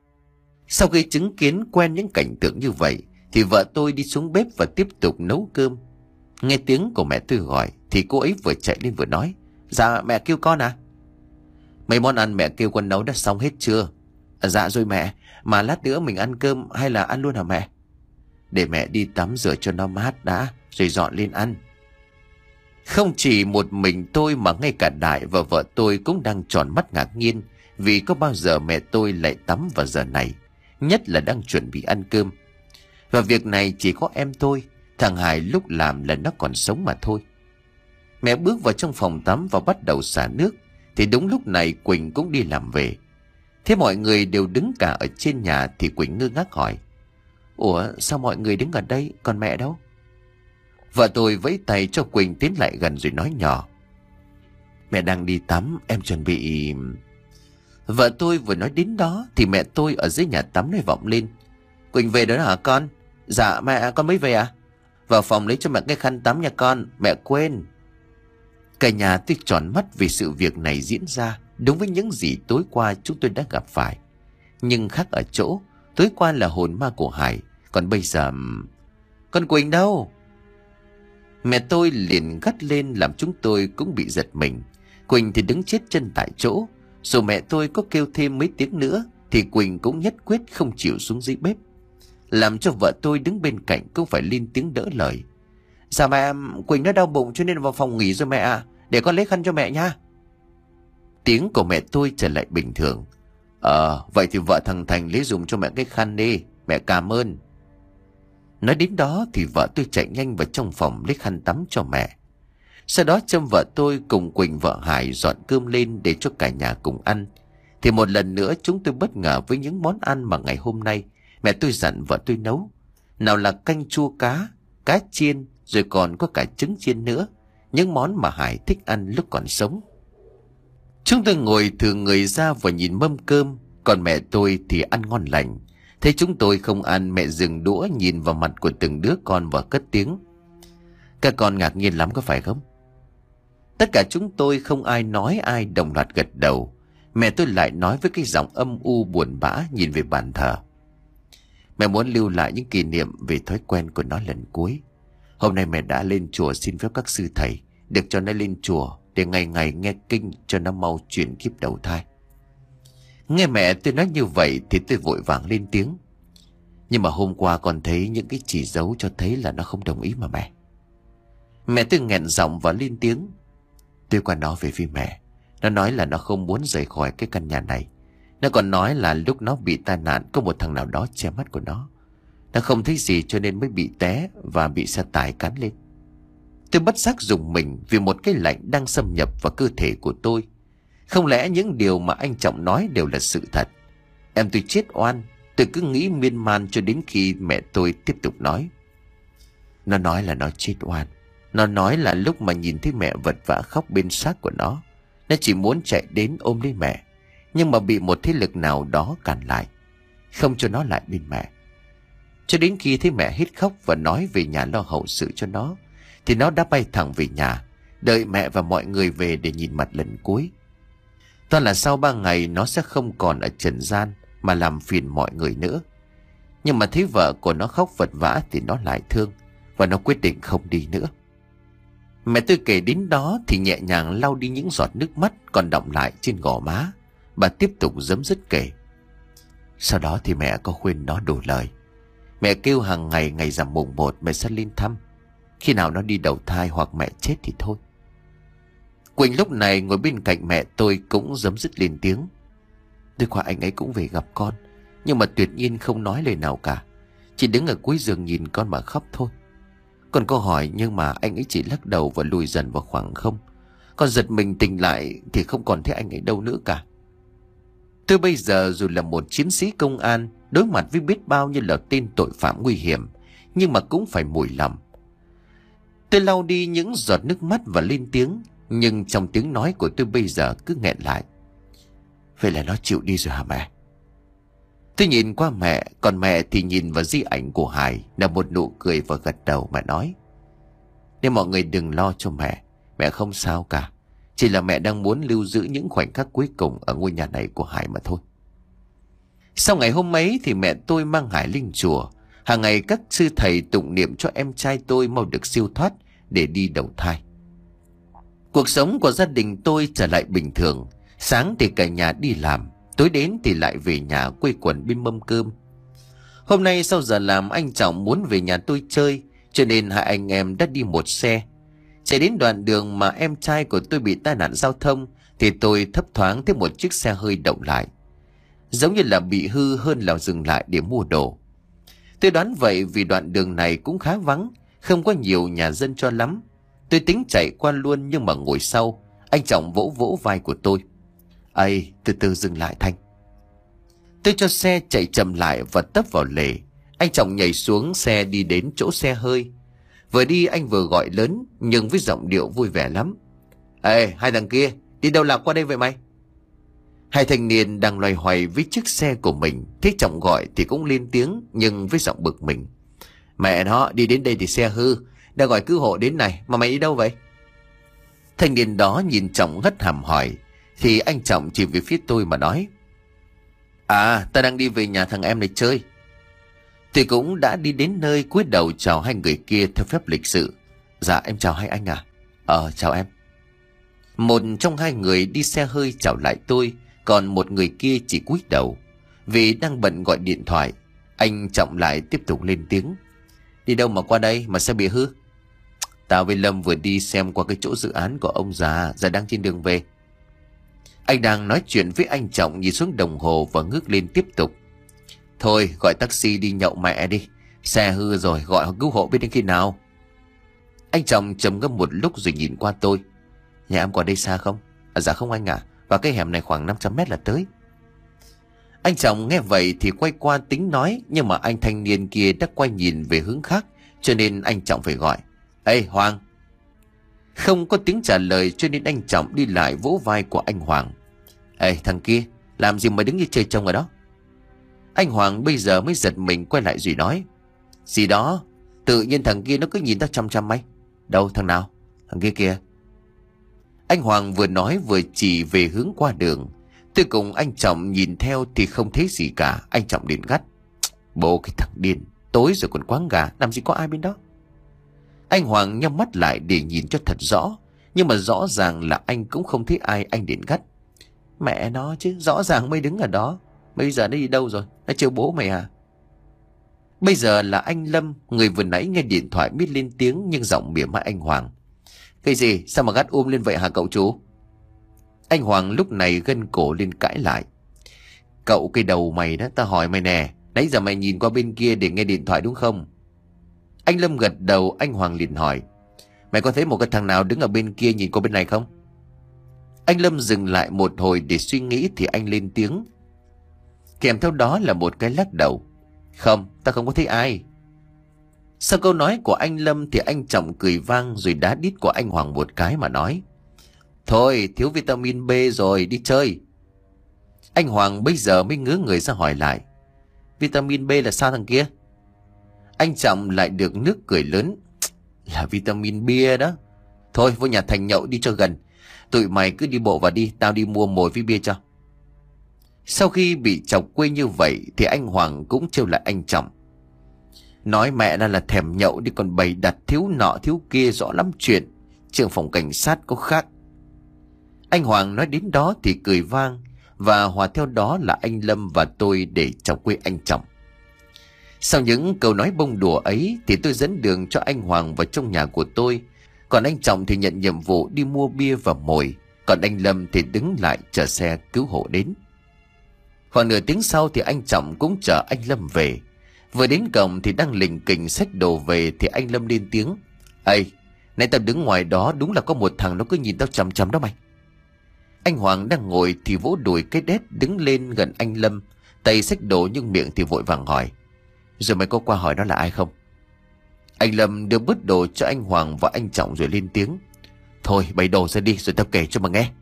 Sau khi chứng kiến quen những cảnh tượng như vậy thì vợ tôi đi xuống bếp và tiếp tục nấu cơm. Nghe tiếng của mẹ tôi gọi thì cô ấy vừa chạy lên vừa nói. Dạ mẹ kêu con à? Mấy món ăn mẹ kêu con nấu đã xong hết chưa? À, dạ rồi mẹ. Mà lát nữa mình ăn cơm hay là ăn luôn hả mẹ? Để mẹ đi tắm rửa cho nó mát đã, rồi dọn lên ăn. Không chỉ một mình tôi mà ngay cả Đại và vợ tôi cũng đang tròn mắt ngạc nhiên, vì có bao giờ mẹ tôi lại tắm vào giờ này, nhất là đang chuẩn bị ăn cơm. Và việc này chỉ có em tôi, thằng Hải lúc làm là nó còn sống mà thôi. Mẹ bước vào trong phòng tắm và bắt đầu xả nước, thì đúng lúc này Quỳnh cũng đi làm về. Thế mọi người đều đứng cả ở trên nhà thì Quỳnh ngơ ngác hỏi: Ủa sao mọi người đứng ở đây, còn mẹ đâu? Vợ tôi vẫy tay cho Quỳnh tiến lại gần rồi nói nhỏ: Mẹ đang đi tắm, em chuẩn bị... Vợ tôi vừa nói đến đó thì mẹ tôi ở dưới nhà tắm nói vọng lên: Quỳnh về đó hả con? Dạ mẹ, con mới về à? Vào phòng lấy cho mẹ cái khăn tắm nha con, mẹ quên. Cả nhà tôi tròn mắt vì sự việc này diễn ra đúng với những gì tối qua chúng tôi đã gặp phải. Nhưng khác ở chỗ, tối qua là hồn ma của Hải, còn bây giờ... Con Quỳnh đâu? Mẹ tôi liền gắt lên làm chúng tôi cũng bị giật mình. Quỳnh thì đứng chết chân tại chỗ. Dù mẹ tôi có kêu thêm mấy tiếng nữa thì Quỳnh cũng nhất quyết không chịu xuống dưới bếp, làm cho vợ tôi đứng bên cạnh cũng phải lên tiếng đỡ lời: Dạ mẹ, Quỳnh nó đau bụng cho nên vào phòng nghỉ rồi mẹ ạ, để con lấy khăn cho mẹ nha. Tiếng của mẹ tôi trở lại bình thường: Ờ, vậy thì vợ thằng Thành lấy dùng cho mẹ cái khăn đi, mẹ cảm ơn. Nói đến đó thì vợ tôi chạy nhanh vào trong phòng lấy khăn tắm cho mẹ. Sau đó Trâm vợ tôi cùng Quỳnh vợ Hải dọn cơm lên để cho cả nhà cùng ăn. Thì một lần nữa chúng tôi bất ngờ với những món ăn mà ngày hôm nay mẹ tôi dặn vợ tôi nấu. Nào là canh chua cá, cá chiên, rồi còn có cả trứng chiên nữa, những món mà Hải thích ăn lúc còn sống. Chúng tôi ngồi thừa người ra và nhìn mâm cơm, còn mẹ tôi thì ăn ngon lành. Thấy chúng tôi không ăn, mẹ dừng đũa nhìn vào mặt của từng đứa con và cất tiếng: Các con ngạc nhiên lắm có phải không? Tất cả chúng tôi không ai nói ai đồng loạt gật đầu. Mẹ tôi lại nói với cái giọng âm u buồn bã nhìn về bàn thờ: Mẹ muốn lưu lại những kỷ niệm về thói quen của nó lần cuối. Hôm nay mẹ đã lên chùa xin phép các sư thầy được cho nó lên chùa để ngày ngày nghe kinh cho nó mau chuyển kiếp đầu thai. Nghe mẹ tôi nói như vậy thì tôi vội vàng lên tiếng: Nhưng mà hôm qua con thấy những cái chỉ dấu cho thấy là nó không đồng ý mà mẹ. Mẹ tôi nghẹn giọng và lên tiếng: Tôi qua nó về với mẹ. Nó nói là nó không muốn rời khỏi cái căn nhà này. Nó còn nói là lúc nó bị tai nạn có một thằng nào đó che mắt của nó. Nó không thấy gì cho nên mới bị té và bị xe tải cán lên. Tôi bất giác rùng mình vì một cái lạnh đang xâm nhập vào cơ thể của tôi. Không lẽ những điều mà anh Trọng nói đều là sự thật? Em tôi chết oan. Tôi cứ nghĩ miên man cho đến khi mẹ tôi tiếp tục nói: Nó nói là nó chết oan. Nó nói là lúc mà nhìn thấy mẹ vật vã khóc bên xác của nó, nó chỉ muốn chạy đến ôm lấy mẹ, nhưng mà bị một thế lực nào đó cản lại, không cho nó lại bên mẹ. Cho đến khi thấy mẹ hết khóc và nói về nhà lo hậu sự cho nó, thì nó đã bay thẳng về nhà, đợi mẹ và mọi người về để nhìn mặt lần cuối. Toàn là sau ba ngày nó sẽ không còn ở trần gian mà làm phiền mọi người nữa. Nhưng mà thấy vợ của nó khóc vật vã thì nó lại thương, và nó quyết định không đi nữa. Mẹ tôi kể đến đó thì nhẹ nhàng lau đi những giọt nước mắt còn đọng lại trên gò má. Bà tiếp tục giấm dứt kể: Sau đó thì mẹ có khuyên nó đủ lời. Mẹ kêu hàng ngày ngày rằm mùng một mẹ sẽ lên thăm. Khi nào nó đi đầu thai hoặc mẹ chết thì thôi. Quỳnh lúc này ngồi bên cạnh mẹ tôi cũng giấm dứt lên tiếng: Tôi qua anh ấy cũng về gặp con, nhưng mà tuyệt nhiên không nói lời nào cả, chỉ đứng ở cuối giường nhìn con mà khóc thôi. Con có hỏi nhưng mà anh ấy chỉ lắc đầu và lùi dần vào khoảng không. Con giật mình tỉnh lại thì không còn thấy anh ấy đâu nữa cả. Tôi bây giờ dù là một chiến sĩ công an, đối mặt với biết bao nhiêu là tên tội phạm nguy hiểm, nhưng mà cũng phải mùi lòng. Tôi lau đi những giọt nước mắt và lên tiếng, nhưng trong tiếng nói của tôi bây giờ cứ nghẹn lại: Vậy là nó chịu đi rồi hả mẹ? Tôi nhìn qua mẹ, còn mẹ thì nhìn vào di ảnh của Hải, là một nụ cười và gật đầu mà nói: Nên mọi người đừng lo cho mẹ, mẹ không sao cả. Chỉ là mẹ đang muốn lưu giữ những khoảnh khắc cuối cùng ở ngôi nhà này của Hải mà thôi. Sau ngày hôm ấy thì mẹ tôi mang Hải lên chùa. Hàng ngày các sư thầy tụng niệm cho em trai tôi mau được siêu thoát để đi đầu thai. Cuộc sống của gia đình tôi trở lại bình thường. Sáng thì cả nhà đi làm, tối đến thì lại về nhà quây quần bên mâm cơm. Hôm nay sau giờ làm anh Trọng muốn về nhà tôi chơi, cho nên hai anh em đã đi một xe. Chạy đến đoạn đường mà em trai của tôi bị tai nạn giao thông thì tôi thấp thoáng thấy một chiếc xe hơi đậu lại, giống như là bị hư hơn là dừng lại để mua đồ. Tôi đoán vậy vì đoạn đường này cũng khá vắng, không có nhiều nhà dân cho lắm. Tôi tính chạy qua luôn nhưng mà ngồi sau, anh Trọng vỗ vỗ vai của tôi. Ây, từ từ dừng lại Thanh. Tôi cho xe chạy chậm lại và tấp vào lề. Anh Trọng nhảy xuống xe đi đến chỗ xe hơi. Vừa đi anh vừa gọi lớn nhưng với giọng điệu vui vẻ lắm. Ê, hai thằng kia, đi đâu lạc qua đây vậy mày? Hai thanh niên đang loay hoay với chiếc xe của mình, thấy Trọng gọi thì cũng lên tiếng nhưng với giọng bực mình. Mẹ nó, đi đến đây thì xe hư, đã gọi cứu hộ đến này mà mày đi đâu vậy? Thanh niên đó nhìn Trọng hất hàm hỏi, thì anh Trọng chỉ về phía tôi mà nói. À, ta đang đi về nhà thằng em này chơi. Thì cũng đã đi đến nơi, cúi đầu chào hai người kia theo phép lịch sự. Dạ em chào hai anh à. Ờ chào em. Một trong hai người đi xe hơi chào lại tôi, còn một người kia chỉ cúi đầu vì đang bận gọi điện thoại. Anh Trọng lại tiếp tục lên tiếng. Đi đâu mà qua đây mà xe bị hư? Tao với Lâm vừa đi xem qua cái chỗ dự án của ông già, giờ đang trên đường về. Anh đang nói chuyện với anh Trọng, nhìn xuống đồng hồ và ngước lên tiếp tục. Thôi gọi taxi đi nhậu mẹ đi, xe hư rồi, gọi cứu hộ biết đến khi nào. Anh Trọng trầm ngâm một lúc rồi nhìn qua tôi. Nhà em qua đây xa không? À, dạ không anh ạ, à, và cái hẻm này khoảng năm trăm mét là tới. Anh Trọng nghe vậy thì quay qua tính nói, nhưng mà anh thanh niên kia đã quay nhìn về hướng khác, cho nên anh Trọng phải gọi. Ê Hoàng. Không có tiếng trả lời cho nên anh Trọng đi lại vỗ vai của anh Hoàng. Ê thằng kia, làm gì mà đứng như chơi trông ở đó? Anh Hoàng bây giờ mới giật mình quay lại rồi nói. Gì đó, tự nhiên thằng kia nó cứ nhìn ta chăm chăm mày. Đâu thằng nào? Thằng kia kìa. Anh Hoàng vừa nói vừa chỉ về hướng qua đường. Tôi cùng anh Trọng nhìn theo thì không thấy gì cả. Anh Trọng liền gắt. Bố cái thằng điên, tối rồi còn quáng gà, làm gì có ai bên đó. Anh Hoàng nhắm mắt lại để nhìn cho thật rõ, nhưng mà rõ ràng là anh cũng không thấy ai. Anh liền gắt. Mẹ nó chứ, rõ ràng mới đứng ở đó. Bây giờ nó đi đâu rồi? Nó trêu bố mày à? Bây giờ là anh Lâm, người vừa nãy nghe điện thoại biết lên tiếng nhưng giọng mỉa mai anh Hoàng. Cái gì? Sao mà gắt ôm lên vậy hả cậu chú? Anh Hoàng lúc này gân cổ lên cãi lại. Cậu cái đầu mày đó, ta hỏi mày nè, nãy giờ mày nhìn qua bên kia để nghe điện thoại đúng không? Anh Lâm gật đầu. Anh Hoàng liền hỏi. Mày có thấy một cái thằng nào đứng ở bên kia nhìn qua bên này không? Anh Lâm dừng lại một hồi để suy nghĩ thì anh lên tiếng. Kèm theo đó là một cái lắc đầu. Không, ta không có thấy ai. Sau câu nói của anh Lâm thì anh Trọng cười vang rồi đá đít của anh Hoàng một cái mà nói. Thôi, thiếu vitamin B rồi, đi chơi. Anh Hoàng bây giờ mới ngứa người ra hỏi lại. Vitamin B là sao thằng kia? Anh Trọng lại được nước cười lớn. Là vitamin bia đó. Thôi, vô nhà Thành nhậu đi cho gần. Tụi mày cứ đi bộ vào đi, tao đi mua mồi với bia cho. Sau khi bị chọc quê như vậy thì anh Hoàng cũng trêu lại anh Trọng. Nói mẹ nó là thèm nhậu đi còn bày đặt thiếu nọ thiếu kia, rõ lắm chuyện. Trưởng phòng cảnh sát có khác. Anh Hoàng nói đến đó thì cười vang, và hòa theo đó là anh Lâm và tôi để chọc quê anh Trọng. Sau những câu nói bông đùa ấy thì tôi dẫn đường cho anh Hoàng vào trong nhà của tôi. Còn anh Trọng thì nhận nhiệm vụ đi mua bia và mồi. Còn anh Lâm thì đứng lại chờ xe cứu hộ đến. Khoảng nửa tiếng sau thì anh Trọng cũng chở anh Lâm về. Vừa đến cổng thì đang lình kình xách đồ về thì anh Lâm lên tiếng. Ê, nãy tao đứng ngoài đó đúng là có một thằng nó cứ nhìn tao chằm chằm đó mày. Anh Hoàng đang ngồi thì vỗ đùi cái đét đứng lên gần anh Lâm, tay xách đồ nhưng miệng thì vội vàng hỏi. Rồi mày có qua hỏi nó là ai không? Anh Lâm đưa bớt đồ cho anh Hoàng và anh Trọng rồi lên tiếng. Thôi bày đồ ra đi rồi tao kể cho mà nghe.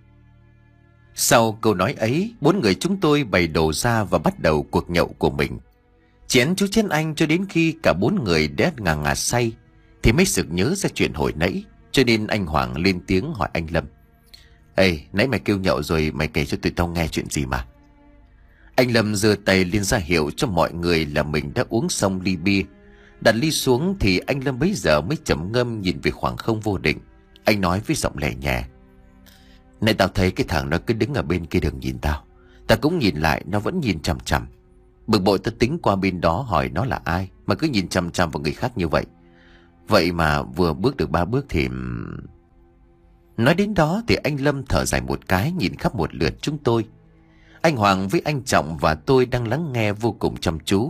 Sau câu nói ấy, bốn người chúng tôi bày đồ ra và bắt đầu cuộc nhậu của mình. Chén chú chén anh cho đến khi cả bốn người đã ngà ngà say thì mới sực nhớ ra chuyện hồi nãy, cho nên anh Hoàng lên tiếng hỏi anh Lâm. Ê, nãy mày kêu nhậu rồi mày kể cho tụi tao nghe chuyện gì mà? Anh Lâm giơ tay lên ra hiệu cho mọi người là mình đã uống xong ly bia. Đặt ly xuống thì anh Lâm bấy giờ mới trầm ngâm nhìn về khoảng không vô định. Anh nói với giọng lẻ nhẹ. Này tao thấy cái thằng nó cứ đứng ở bên kia đường nhìn tao. Tao cũng nhìn lại, nó vẫn nhìn chằm chằm. Bực bội tao tính qua bên đó hỏi nó là ai mà cứ nhìn chằm chằm vào người khác như vậy. Vậy mà vừa bước được ba bước thì... Nói đến đó thì anh Lâm thở dài một cái, nhìn khắp một lượt chúng tôi. Anh Hoàng với anh Trọng và tôi đang lắng nghe vô cùng chăm chú.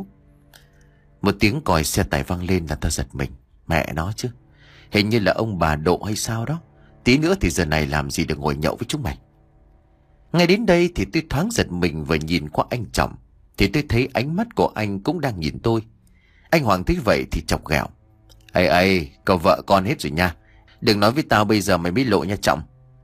Một tiếng còi xe tải vang lên là ta giật mình. Mẹ nó chứ, hình như là ông bà Độ hay sao đó. Tí nữa thì giờ này làm gì được ngồi nhậu với chúng mày. Ngay đến đây thì tôi thoáng giật mình và nhìn qua anh Trọng. Thì tôi thấy ánh mắt của anh cũng đang nhìn tôi. Anh Hoàng thấy vậy thì chọc ghẹo: Ê ê, cậu vợ con hết rồi nha. Đừng nói với tao bây giờ mày mới lộ nha Trọng.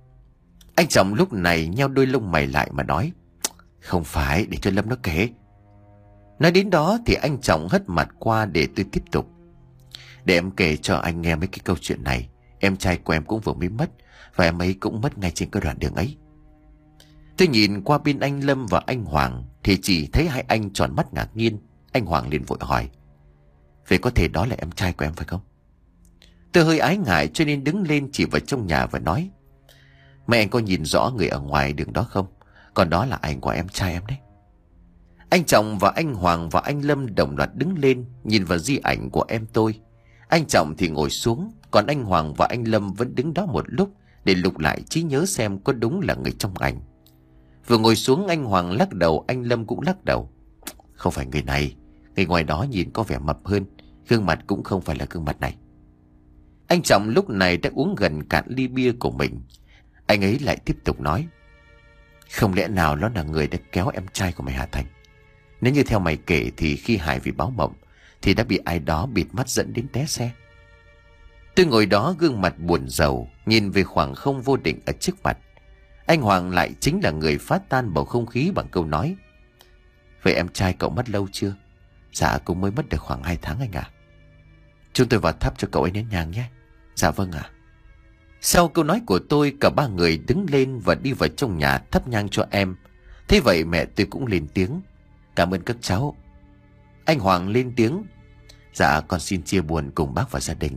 Anh Trọng lúc này nheo đôi lông mày lại mà nói: Không phải, để cho Lâm nó kể. Nói đến đó thì anh Trọng hất mặt qua để tôi tiếp tục. Để em kể cho anh nghe mấy cái câu chuyện này. Em trai của em cũng vừa mới mất, và em ấy cũng mất ngay trên cái đoạn đường ấy. Tôi nhìn qua bên anh Lâm và anh Hoàng thì chỉ thấy hai anh tròn mắt ngạc nhiên. Anh Hoàng liền vội hỏi: Vậy có thể đó là em trai của em phải không? Tôi hơi ái ngại cho nên đứng lên chỉ vào trong nhà và nói: Mấy anh có nhìn rõ người ở ngoài đường đó không? Còn đó là ảnh của em trai em đấy. Anh Trọng và anh Hoàng và anh Lâm đồng loạt đứng lên nhìn vào di ảnh của em tôi. Anh Trọng thì ngồi xuống, còn anh Hoàng và anh Lâm vẫn đứng đó một lúc để lục lại trí nhớ xem có đúng là người trong ảnh. Vừa ngồi xuống anh Hoàng lắc đầu, anh Lâm cũng lắc đầu: Không phải người này, người ngoài đó nhìn có vẻ mập hơn, gương mặt cũng không phải là gương mặt này. Anh Trọng lúc này đã uống gần cạn ly bia của mình. Anh ấy lại tiếp tục nói: Không lẽ nào nó là người đã kéo em trai của mày Hà Thành? Nếu như theo mày kể thì khi Hải vì báo mộng thì đã bị ai đó bịt mắt dẫn đến té xe. Tôi ngồi đó gương mặt buồn rầu, nhìn về khoảng không vô định ở trước mặt. Anh Hoàng lại chính là người phá tan bầu không khí bằng câu nói: Vậy em trai cậu mất lâu chưa? Dạ cũng mới mất được khoảng hai tháng anh ạ. Chúng tôi vào thắp cho cậu ấy nén nhang nhé. Dạ vâng ạ. Sau câu nói của tôi, cả ba người đứng lên và đi vào trong nhà thắp nhang cho em. Thế vậy mẹ tôi cũng lên tiếng: Cảm ơn các cháu. Anh Hoàng lên tiếng: Dạ con xin chia buồn cùng bác và gia đình.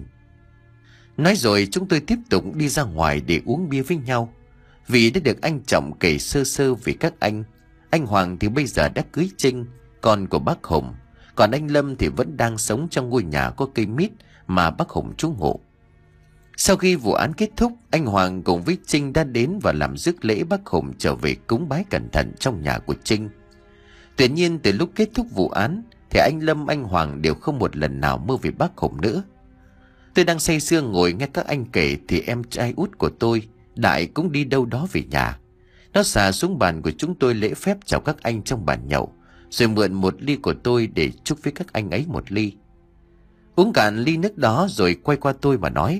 Nói rồi chúng tôi tiếp tục đi ra ngoài để uống bia với nhau. Vì đã được anh Trọng kể sơ sơ về các anh. Anh Hoàng thì bây giờ đã cưới Trinh, con của bác Hùng. Còn anh Lâm thì vẫn đang sống trong ngôi nhà có cây mít mà bác Hùng trú ngụ. Sau khi vụ án kết thúc, anh Hoàng cùng với Trinh đã đến và làm rước lễ bác Hùng trở về cúng bái cẩn thận trong nhà của Trinh. Tuy nhiên từ lúc kết thúc vụ án thì anh Lâm, anh Hoàng đều không một lần nào mơ về bác Hùng nữa. Tôi đang say sưa ngồi nghe các anh kể thì em trai út của tôi, Đại, cũng đi đâu đó về nhà. Nó xà xuống bàn của chúng tôi lễ phép chào các anh trong bàn nhậu, rồi mượn một ly của tôi để chúc với các anh ấy một ly. Uống cạn ly nước đó rồi quay qua tôi mà nói: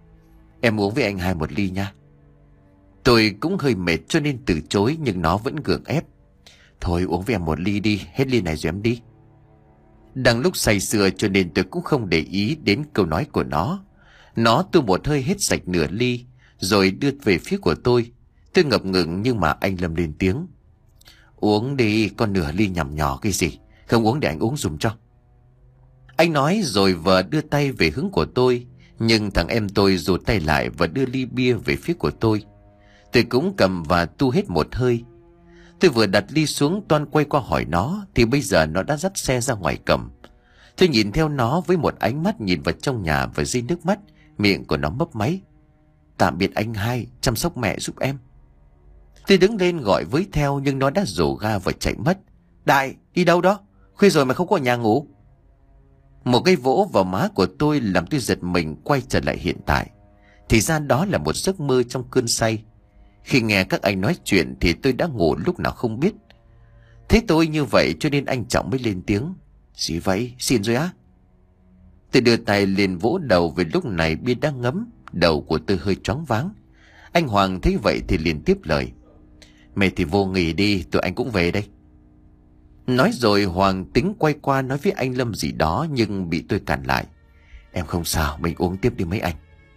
Em uống với anh hai một ly nha. Tôi cũng hơi mệt cho nên từ chối, nhưng nó vẫn gượng ép: Thôi uống với em một ly đi, hết ly này rồi em đi. Đang lúc say sưa cho nên tôi cũng không để ý đến câu nói của nó. Nó tu một hơi hết sạch nửa ly rồi đưa về phía của tôi. Tôi ngập ngừng nhưng mà anh Lâm lên tiếng: Uống đi, con nửa ly nhằm nhỏ cái gì, không uống để anh uống dùm cho. Anh nói rồi vợ đưa tay về hướng của tôi, nhưng thằng em tôi rụt tay lại và đưa ly bia về phía của tôi. Tôi cũng cầm và tu hết một hơi. Tôi vừa đặt ly xuống toan quay qua hỏi nó thì bây giờ nó đã dắt xe ra ngoài cầm. Tôi nhìn theo nó với một ánh mắt nhìn vào trong nhà và rơi nước mắt, miệng của nó mấp máy: Tạm biệt anh hai, chăm sóc mẹ giúp em. Tôi đứng lên gọi với theo nhưng nó đã rồ ga và chạy mất. Đại, đi đâu đó? Khuya rồi mà không có nhà ngủ. Một cái vỗ vào má của tôi làm tôi giật mình quay trở lại hiện tại. Thì ra đó là một giấc mơ trong cơn say. Khi nghe các anh nói chuyện thì tôi đã ngủ lúc nào không biết. Thế tôi như vậy cho nên anh Trọng mới lên tiếng: Gì vậy, xin rồi á? Tôi đưa tay lên vỗ đầu vì lúc này bia đã ngấm, đầu của tôi hơi choáng váng. Anh Hoàng thấy vậy thì liền tiếp lời: Mày thì vô nghỉ đi, tụi anh cũng về đây. Nói rồi Hoàng tính quay qua nói với anh Lâm gì đó nhưng bị tôi cản lại: Em không sao, mình uống tiếp đi mấy anh.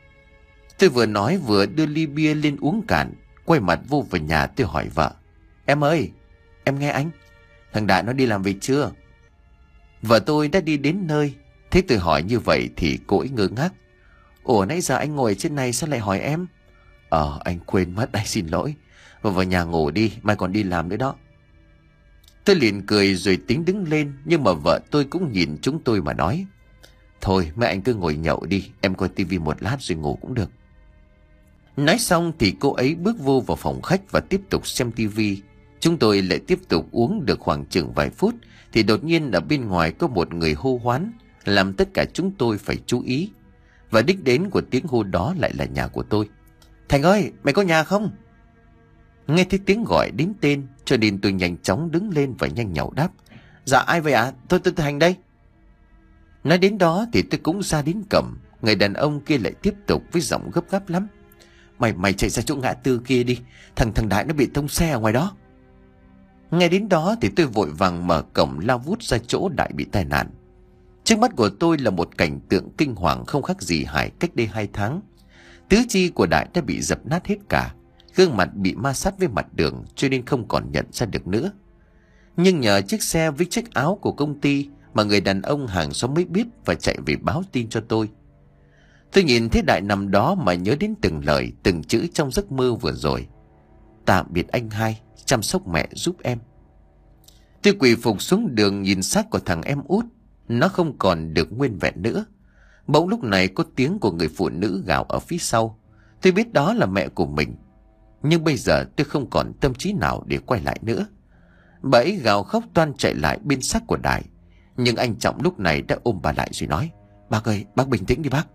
Tôi vừa nói vừa đưa ly bia lên uống cạn. Quay mặt vô vào nhà tôi hỏi vợ: Em ơi, em nghe anh, thằng Đại nó đi làm về chưa? Vợ tôi đã đi đến nơi. Thế tôi hỏi như vậy thì cô ấy ngơ ngác: Ủa nãy giờ anh ngồi ở trên này sao lại hỏi em? Ờ anh quên mất, anh xin lỗi. Vào vào nhà ngủ đi, mai còn đi làm nữa đó. Tôi liền cười rồi tính đứng lên, nhưng mà vợ tôi cũng nhìn chúng tôi mà nói: Thôi mấy anh cứ ngồi nhậu đi, em coi tivi một lát rồi ngủ cũng được. Nói xong thì cô ấy bước vô vào phòng khách và tiếp tục xem tivi. Chúng tôi lại tiếp tục uống được khoảng chừng vài phút thì đột nhiên ở bên ngoài có một người hô hoán, làm tất cả chúng tôi phải chú ý. Và đích đến của tiếng hô đó lại là nhà của tôi. Thành ơi, mày có nhà không? Nghe thấy tiếng gọi đến tên cho nên tôi nhanh chóng đứng lên và nhanh nhảu đáp. Dạ ai vậy ạ? À? Tôi, tôi tôi Thành đây. Nói đến đó thì tôi cũng ra đến cổng. Người đàn ông kia lại tiếp tục với giọng gấp gáp lắm. Mày mày chạy ra chỗ ngã tư kia đi. Thằng thằng Đại nó bị tông xe ở ngoài đó. Nghe đến đó thì tôi vội vàng mở cổng lao vút ra chỗ Đại bị tai nạn. Trước mắt của tôi là một cảnh tượng kinh hoàng không khác gì Hải cách đây hai tháng. Tứ chi của Đại đã bị dập nát hết cả. Gương mặt bị ma sát với mặt đường cho nên không còn nhận ra được nữa. Nhưng nhờ chiếc xe với chiếc áo của công ty mà người đàn ông hàng xóm mới biết và chạy về báo tin cho tôi. Tôi nhìn thấy Đại nằm đó mà nhớ đến từng lời, từng chữ trong giấc mơ vừa rồi. Tạm biệt anh hai, chăm sóc mẹ giúp em. Tôi quỳ phục xuống đường nhìn xác của thằng em út. Nó không còn được nguyên vẹn nữa. Bỗng lúc này có tiếng của người phụ nữ gào ở phía sau. Tôi biết đó là mẹ của mình. Nhưng bây giờ tôi không còn tâm trí nào để quay lại nữa. Bà ấy gào khóc toan chạy lại bên xác của Đại. Nhưng anh Trọng lúc này đã ôm bà lại rồi nói. Bác ơi, bác bình tĩnh đi bác.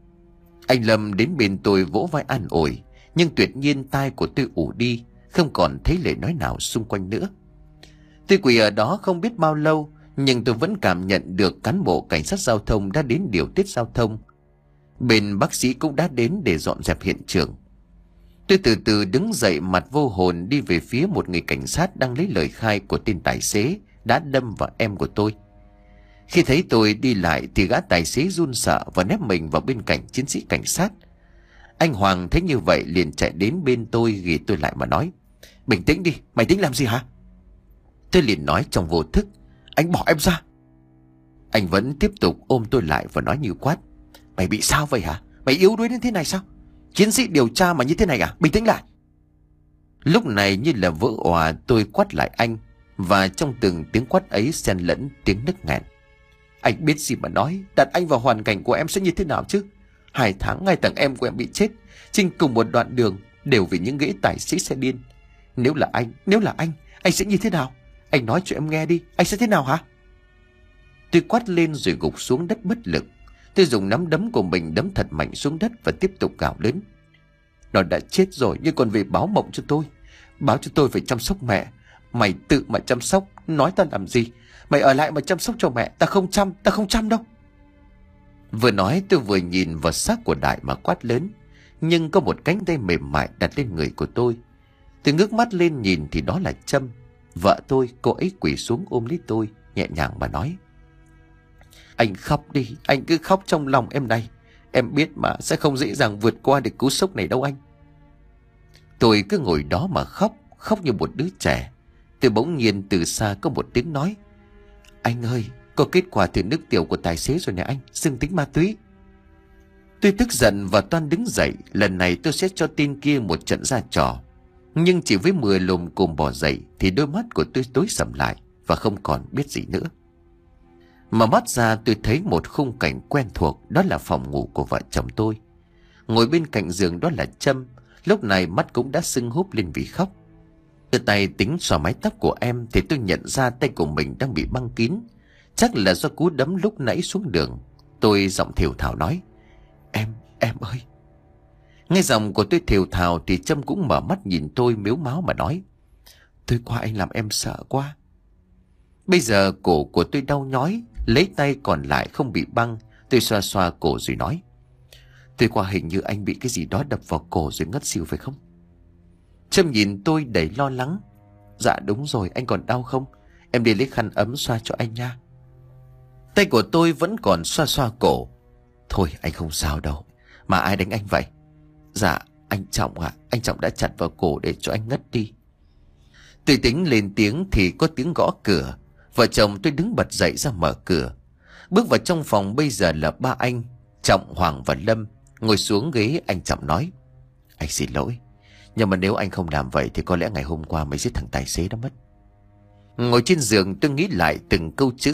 Anh Lâm đến bên tôi vỗ vai an ủi. Nhưng tuyệt nhiên tai của tôi ù đi, không còn thấy lời nói nào xung quanh nữa. Tôi quỳ ở đó không biết bao lâu, nhưng tôi vẫn cảm nhận được cán bộ cảnh sát giao thông đã đến điều tiết giao thông. Bên bác sĩ cũng đã đến để dọn dẹp hiện trường. Tôi từ từ đứng dậy, mặt vô hồn đi về phía một người cảnh sát đang lấy lời khai của tên tài xế đã đâm vào em của tôi. Khi thấy tôi đi lại thì gã tài xế run sợ và nép mình vào bên cạnh chiến sĩ cảnh sát. Anh Hoàng thấy như vậy liền chạy đến bên tôi ghì tôi lại mà nói. Bình tĩnh đi, mày tính làm gì hả? Tôi liền nói trong vô thức. Anh bỏ em ra. Anh vẫn tiếp tục ôm tôi lại và nói như quát. Mày bị sao vậy hả? Mày yếu đuối đến thế này sao? Chiến sĩ điều tra mà như thế này à? Bình tĩnh lại. Lúc này như là vỡ òa tôi quát lại anh. Và trong từng tiếng quát ấy xen lẫn tiếng nức nghẹn. Anh biết gì mà nói. Đặt anh vào hoàn cảnh của em sẽ như thế nào chứ? Hai tháng ngay thằng em của em bị chết trên cùng một đoạn đường, đều vì những ghế tài xế xe điên. Nếu là anh, nếu là anh, anh sẽ như thế nào? Anh nói cho em nghe đi, anh sẽ thế nào hả? Tôi quát lên rồi gục xuống đất bất lực. Tôi dùng nắm đấm của mình đấm thật mạnh xuống đất và tiếp tục gào lớn. Nó đã chết rồi nhưng còn về báo mộng cho tôi. Báo cho tôi phải chăm sóc mẹ. Mày tự mà chăm sóc, nói ta làm gì? Mày ở lại mà chăm sóc cho mẹ. Ta không chăm, ta không chăm đâu. Vừa nói tôi vừa nhìn vào xác của Đại mà quát lớn. Nhưng có một cánh tay mềm mại đặt lên người của tôi. Tôi ngước mắt lên nhìn thì đó là Trâm, vợ tôi. Cô ấy quỳ xuống ôm lấy tôi, nhẹ nhàng mà nói. Anh khóc đi, anh cứ khóc trong lòng em này. Em biết mà sẽ không dễ dàng vượt qua được cú sốc này đâu anh. Tôi cứ ngồi đó mà khóc, khóc như một đứa trẻ. Tôi bỗng nhiên từ xa có một tiếng nói. Anh ơi, có kết quả thử nước tiểu của tài xế rồi nè anh, dương tính ma túy. Tôi tức giận và toan đứng dậy. Lần này tôi sẽ cho tên kia một trận ra trò. Nhưng chỉ với mười lùm cùng bỏ dậy thì đôi mắt của tôi tối sầm lại và không còn biết gì nữa. Mà mắt ra tôi thấy một khung cảnh quen thuộc. Đó là phòng ngủ của vợ chồng tôi. Ngồi bên cạnh giường đó là Trâm. Lúc này mắt cũng đã sưng húp lên vì khóc. Từ tay tính xòa mái tóc của em thì tôi nhận ra tay của mình đang bị băng kín. Chắc là do cú đấm lúc nãy xuống đường. Tôi giọng thều thào nói. Em, em ơi. Nghe giọng của tôi thều thào thì Trâm cũng mở mắt nhìn tôi mếu máo mà nói. Tôi qua anh làm em sợ quá. Bây giờ cổ của tôi đau nhói. Lấy tay còn lại không bị băng. Tôi xoa xoa cổ rồi nói. Tôi qua hình như anh bị cái gì đó đập vào cổ rồi ngất xỉu phải không? Trâm nhìn tôi đầy lo lắng. Dạ đúng rồi, anh còn đau không? Em đi lấy khăn ấm xoa cho anh nha. Tay của tôi vẫn còn xoa xoa cổ. Thôi anh không sao đâu. Mà ai đánh anh vậy? Dạ anh Trọng ạ. À, anh Trọng đã chặt vào cổ để cho anh ngất đi. Tôi tính lên tiếng thì có tiếng gõ cửa. Vợ chồng tôi đứng bật dậy ra mở cửa. Bước vào trong phòng bây giờ là ba anh Trọng, Hoàng và Lâm. Ngồi xuống ghế anh Trọng nói. Anh xin lỗi. Nhưng mà nếu anh không làm vậy thì có lẽ ngày hôm qua mới giết thằng tài xế đó mất. Ngồi trên giường tôi nghĩ lại từng câu chữ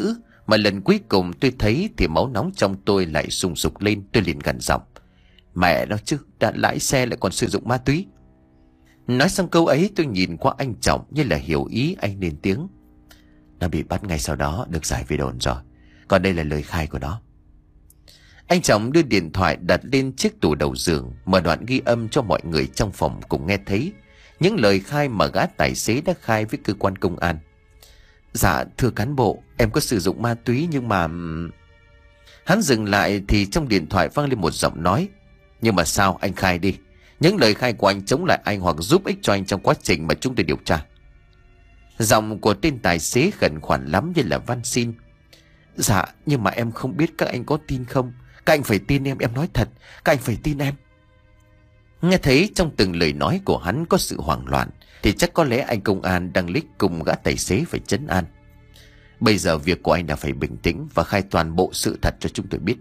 Mà lần cuối cùng tôi thấy thì máu nóng trong tôi lại sùng sục lên. Tôi liền gằn giọng: Mẹ nó chứ, đã lái xe lại còn sử dụng ma túy. Nói xong câu ấy tôi nhìn qua anh Trọng như là hiểu ý, anh lên tiếng: Nó bị bắt ngay sau đó, được giải về đồn rồi. Còn đây là lời khai của nó. Anh Trọng đưa điện thoại đặt lên chiếc tủ đầu giường, mở đoạn ghi âm cho mọi người trong phòng cùng nghe thấy những lời khai mà gã tài xế đã khai với cơ quan công an. Dạ thưa cán bộ, em có sử dụng ma túy nhưng mà... Hắn dừng lại thì trong điện thoại vang lên một giọng nói: Nhưng mà sao, anh khai đi. Những lời khai của anh chống lại anh hoặc giúp ích cho anh trong quá trình mà chúng tôi điều tra. Giọng của tên tài xế khẩn khoản lắm như là van xin: Dạ nhưng mà em không biết các anh có tin không. Các anh phải tin em, em nói thật. Các anh phải tin em. Nghe thấy trong từng lời nói của hắn có sự hoảng loạn thì chắc có lẽ anh công an đang lích cùng gã tài xế phải trấn an. Bây giờ việc của anh là phải bình tĩnh và khai toàn bộ sự thật cho chúng tôi biết.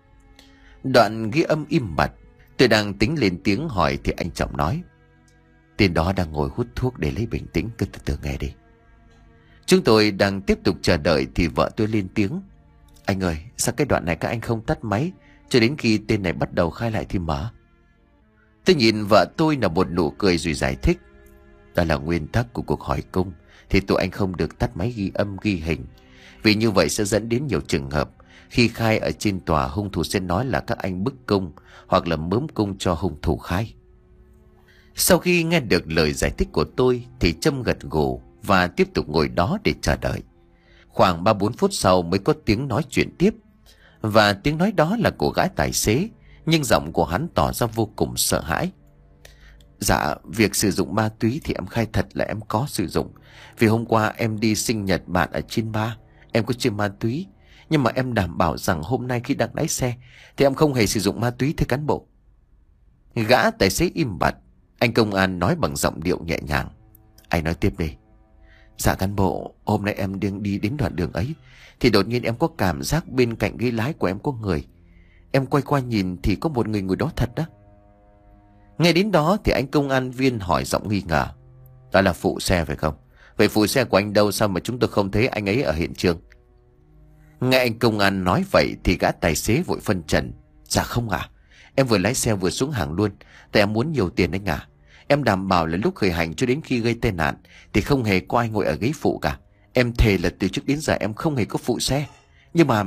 Đoạn ghi âm im bặt. Tôi đang tính lên tiếng hỏi thì anh Trọng nói: Tên đó đang ngồi hút thuốc, để lấy bình tĩnh, cứ từ từ nghe đi. Chúng tôi đang tiếp tục chờ đợi thì vợ tôi lên tiếng: Anh ơi, sao cái đoạn này các anh không tắt máy cho đến khi tên này bắt đầu khai lại thì mở? Tôi nhìn vợ tôi là một nụ cười rồi giải thích: Đó là nguyên tắc của cuộc hỏi cung, thì tụi anh không được tắt máy ghi âm ghi hình. Vì như vậy sẽ dẫn đến nhiều trường hợp khi khai ở trên tòa, hung thủ sẽ nói là các anh bức cung hoặc là mớm cung cho hung thủ khai. Sau khi nghe được lời giải thích của tôi thì Trâm gật gù và tiếp tục ngồi đó để chờ đợi. Khoảng ba bốn phút sau mới có tiếng nói chuyện tiếp. Và tiếng nói đó là của gã tài xế, nhưng giọng của hắn tỏ ra vô cùng sợ hãi. Dạ, việc sử dụng ma túy thì em khai thật là em có sử dụng. Vì hôm qua em đi sinh nhật bạn ở trên bar, em có chơi ma túy. Nhưng mà em đảm bảo rằng hôm nay khi đang lái xe thì em không hề sử dụng ma túy, thưa cán bộ. Gã tài xế im bặt. Anh công an nói bằng giọng điệu nhẹ nhàng: Anh nói tiếp đi. Dạ cán bộ, hôm nay em đang đi đến đoạn đường ấy thì đột nhiên em có cảm giác bên cạnh ghế lái của em có người. Em quay qua nhìn thì có một người ngồi đó thật đó. Nghe đến đó thì anh công an viên hỏi giọng nghi ngờ: Đó là phụ xe phải không? Vậy phụ xe của anh đâu, sao mà chúng tôi không thấy anh ấy ở hiện trường? Nghe anh công an nói vậy thì gã tài xế vội phân trần: Dạ không ạ, em vừa lái xe vừa xuống hàng luôn. Tại em muốn nhiều tiền anh ạ. Em đảm bảo là lúc khởi hành cho đến khi gây tai nạn thì không hề có ai ngồi ở ghế phụ cả. Em thề là từ trước đến giờ em không hề có phụ xe. Nhưng mà...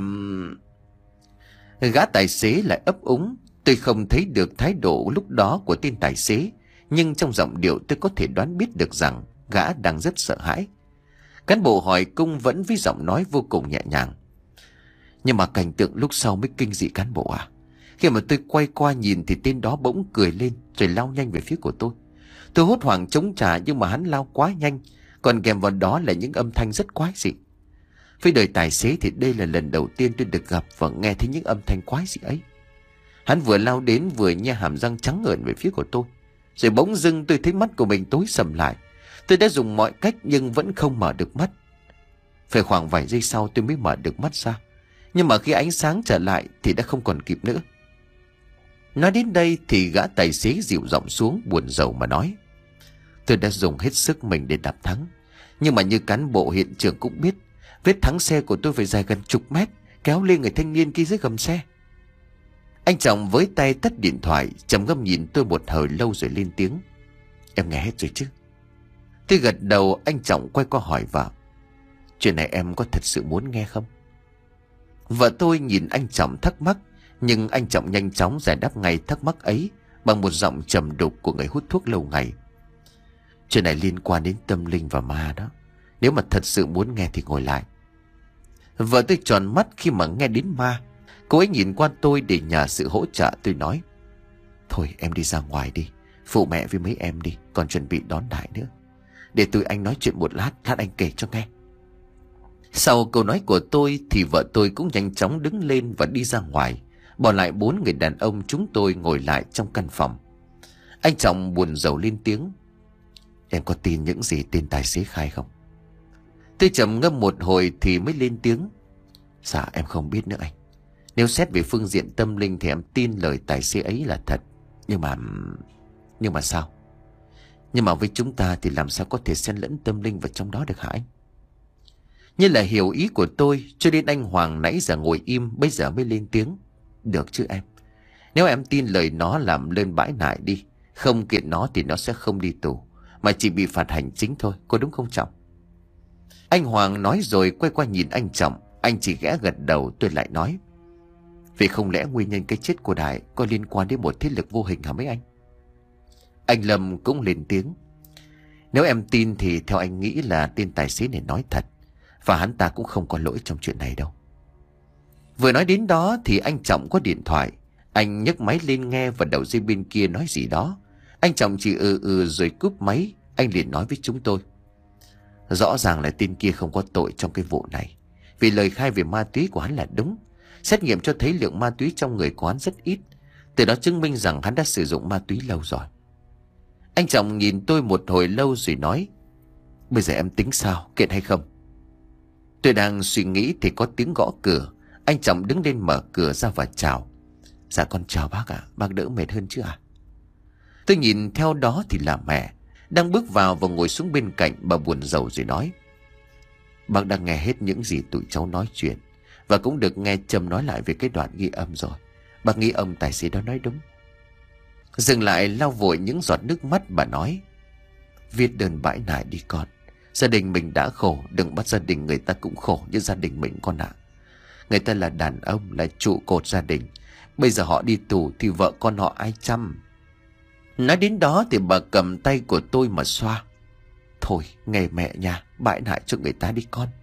Gã tài xế lại ấp úng. Tôi không thấy được thái độ lúc đó của tên tài xế, nhưng trong giọng điệu tôi có thể đoán biết được rằng gã đang rất sợ hãi. Cán bộ hỏi cung vẫn với giọng nói vô cùng nhẹ nhàng: Nhưng mà cảnh tượng lúc sau mới kinh dị cán bộ à. Khi mà tôi quay qua nhìn thì tên đó bỗng cười lên rồi lao nhanh về phía của tôi. Tôi hốt hoảng chống trả nhưng mà hắn lao quá nhanh, còn kèm vào đó là những âm thanh rất quái dị. Với đời tài xế thì đây là lần đầu tiên tôi được gặp và nghe thấy những âm thanh quái dị ấy. Hắn vừa lao đến vừa nhe hàm răng trắng ngợn về phía của tôi. Rồi bỗng dưng tôi thấy mắt của mình tối sầm lại. Tôi đã dùng mọi cách nhưng vẫn không mở được mắt. Phải khoảng vài giây sau tôi mới mở được mắt ra. Nhưng mà khi ánh sáng trở lại thì đã không còn kịp nữa. Nói đến đây thì gã tài xế dịu giọng xuống buồn rầu mà nói: Tôi đã dùng hết sức mình để đạp thắng. Nhưng mà như cán bộ hiện trường cũng biết, vết thắng xe của tôi phải dài gần chục mét, kéo lên người thanh niên kia dưới gầm xe. Anh Trọng với tay tắt điện thoại, trầm ngâm nhìn tôi một hồi lâu rồi lên tiếng: Em nghe hết rồi chứ? Tôi gật đầu. Anh Trọng quay qua hỏi vợ: Chuyện này em có thật sự muốn nghe không? Vợ tôi nhìn anh Trọng thắc mắc, nhưng anh Trọng nhanh chóng giải đáp ngay thắc mắc ấy bằng một giọng trầm đục của người hút thuốc lâu ngày: Chuyện này liên quan đến tâm linh và ma đó. Nếu mà thật sự muốn nghe thì ngồi lại. Vợ tôi tròn mắt khi mà nghe đến ma. Cô ấy nhìn qua tôi để nhờ sự hỗ trợ. Tôi nói: Thôi em đi ra ngoài đi, phụ mẹ với mấy em đi, còn chuẩn bị đón Đại nữa. Để tụi anh nói chuyện một lát, lát anh kể cho nghe. Sau câu nói của tôi thì vợ tôi cũng nhanh chóng đứng lên và đi ra ngoài, bỏ lại bốn người đàn ông chúng tôi ngồi lại trong căn phòng. Anh Trọng buồn rầu lên tiếng: Em có tin những gì tên tài xế khai không? Tôi trầm ngâm một hồi thì mới lên tiếng: Dạ em không biết nữa anh. Nếu xét về phương diện tâm linh thì em tin lời tài xế ấy là thật. Nhưng mà... Nhưng mà sao? Nhưng mà với chúng ta thì làm sao có thể xen lẫn tâm linh vào trong đó được hả anh? Như là hiểu ý của tôi, cho nên anh Hoàng nãy giờ ngồi im, bây giờ mới lên tiếng. Được chứ em. Nếu em tin lời nó làm lên bãi nại đi. Không kiện nó thì nó sẽ không đi tù, mà chỉ bị phạt hành chính thôi, có đúng không Trọng? Anh Hoàng nói rồi quay qua nhìn anh Trọng. Anh chỉ ghé gật đầu. Tôi lại nói, vì không lẽ nguyên nhân cái chết của Đại có liên quan đến một thế lực vô hình hả mấy anh? Anh Lâm cũng lên tiếng. Nếu em tin thì theo anh nghĩ là tên tài xế này nói thật, và hắn ta cũng không có lỗi trong chuyện này đâu. Vừa nói đến đó thì anh Trọng có điện thoại. Anh nhấc máy lên nghe và đầu dây bên kia nói gì đó. Anh Trọng chỉ ừ ừ rồi cúp máy. Anh liền nói với chúng tôi, rõ ràng là tên kia không có tội trong cái vụ này, vì lời khai về ma túy của hắn là đúng. Xét nghiệm cho thấy lượng ma túy trong người của hắn rất ít, từ đó chứng minh rằng hắn đã sử dụng ma túy lâu rồi. Anh Trọng nhìn tôi một hồi lâu rồi nói, bây giờ em tính sao, kiện hay không? Tôi đang suy nghĩ thì có tiếng gõ cửa. Anh Trọng đứng lên mở cửa ra và chào. Dạ con chào bác ạ, bác đỡ mệt hơn chứ à? Tôi nhìn theo đó thì là mẹ đang bước vào và ngồi xuống bên cạnh. Bà buồn rầu rồi nói, bác đã nghe hết những gì tụi cháu nói chuyện, và cũng được nghe Trâm nói lại về cái đoạn ghi âm rồi. Bác nghĩ ông tài xế đó nói đúng. Dừng lại lau vội những giọt nước mắt, bà nói, viết đơn bãi nại đi con. Gia đình mình đã khổ, đừng bắt gia đình người ta cũng khổ như gia đình mình con ạ. Người ta là đàn ông, là trụ cột gia đình. Bây giờ họ đi tù thì vợ con họ ai chăm? Nói đến đó thì bà cầm tay của tôi mà xoa. Thôi nghe mẹ nha, bãi nại cho người ta đi con.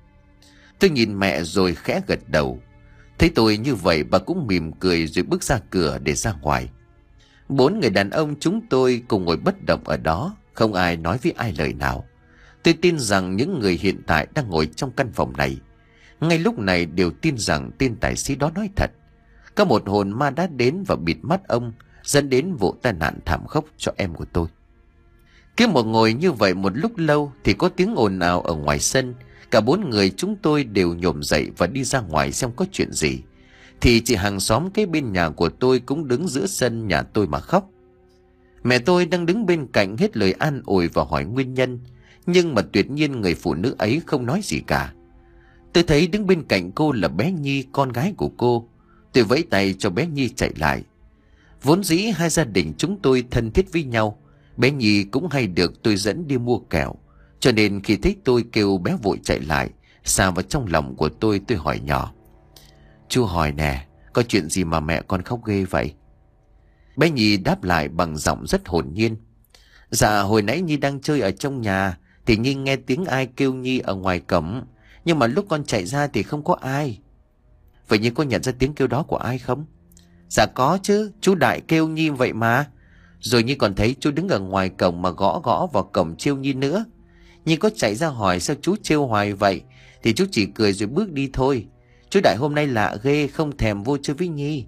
Tôi nhìn mẹ rồi khẽ gật đầu. Thấy tôi như vậy, bà cũng mỉm cười rồi bước ra cửa để ra ngoài. Bốn người đàn ông chúng tôi cùng ngồi bất động ở đó, không ai nói với ai lời nào. Tôi tin rằng những người hiện tại đang ngồi trong căn phòng này ngay lúc này đều tin rằng tên tài xế đó nói thật. Có một hồn ma đã đến và bịt mắt ông, dẫn đến vụ tai nạn thảm khốc cho em của tôi. Cứ một ngồi như vậy một lúc lâu thì có tiếng ồn ào ở ngoài sân. Cả bốn người chúng tôi đều nhổm dậy và đi ra ngoài xem có chuyện gì. Thì chị hàng xóm kế bên nhà của tôi cũng đứng giữa sân nhà tôi mà khóc. Mẹ tôi đang đứng bên cạnh hết lời an ủi và hỏi nguyên nhân, nhưng mà tuyệt nhiên người phụ nữ ấy không nói gì cả. Tôi thấy đứng bên cạnh cô là bé Nhi, con gái của cô. Tôi vẫy tay cho bé Nhi chạy lại. Vốn dĩ hai gia đình chúng tôi thân thiết với nhau. Bé Nhi cũng hay được tôi dẫn đi mua kẹo, cho nên khi thấy tôi kêu bé vội chạy lại. Xà vào trong lòng của tôi, tôi hỏi nhỏ, chú hỏi nè, có chuyện gì mà mẹ con khóc ghê vậy? Bé Nhi đáp lại bằng giọng rất hồn nhiên. Dạ hồi nãy Nhi đang chơi ở trong nhà thì Nhi nghe tiếng ai kêu Nhi ở ngoài cổng, nhưng mà lúc con chạy ra thì không có ai. Vậy Nhi có nhận ra tiếng kêu đó của ai không? Dạ có chứ, chú Đại kêu Nhi vậy mà. Rồi Nhi còn thấy chú đứng ở ngoài cổng mà gõ gõ vào cổng trêu Nhi nữa. Nhi có chạy ra hỏi sao chú trêu hoài vậy, thì chú chỉ cười rồi bước đi thôi. Chú Đại hôm nay lạ ghê, không thèm vô chơi với Nhi.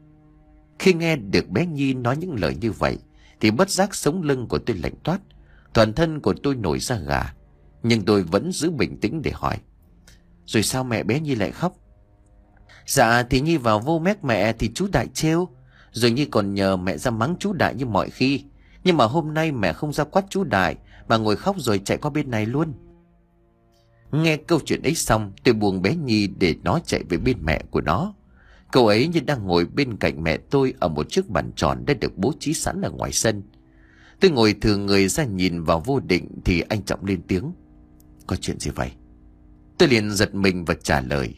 Khi nghe được bé Nhi nói những lời như vậy thì bất giác sống lưng của tôi lạnh toát, toàn thân của tôi nổi da gà. Nhưng tôi vẫn giữ bình tĩnh để hỏi, rồi sao mẹ bé Nhi lại khóc? Dạ thì Nhi vào vô mét mẹ thì chú Đại trêu, rồi Nhi còn nhờ mẹ ra mắng chú Đại như mọi khi. Nhưng mà hôm nay mẹ không ra quát chú Đại mà ngồi khóc rồi chạy qua bên này luôn. Nghe câu chuyện ấy xong, tôi buông bé Nhi để nó chạy về bên mẹ của nó. Cậu ấy như đang ngồi bên cạnh mẹ tôi ở một chiếc bàn tròn đã được bố trí sẵn ở ngoài sân. Tôi ngồi thừa người ra nhìn vào vô định thì anh Trọng lên tiếng, có chuyện gì vậy? Tôi liền giật mình và trả lời,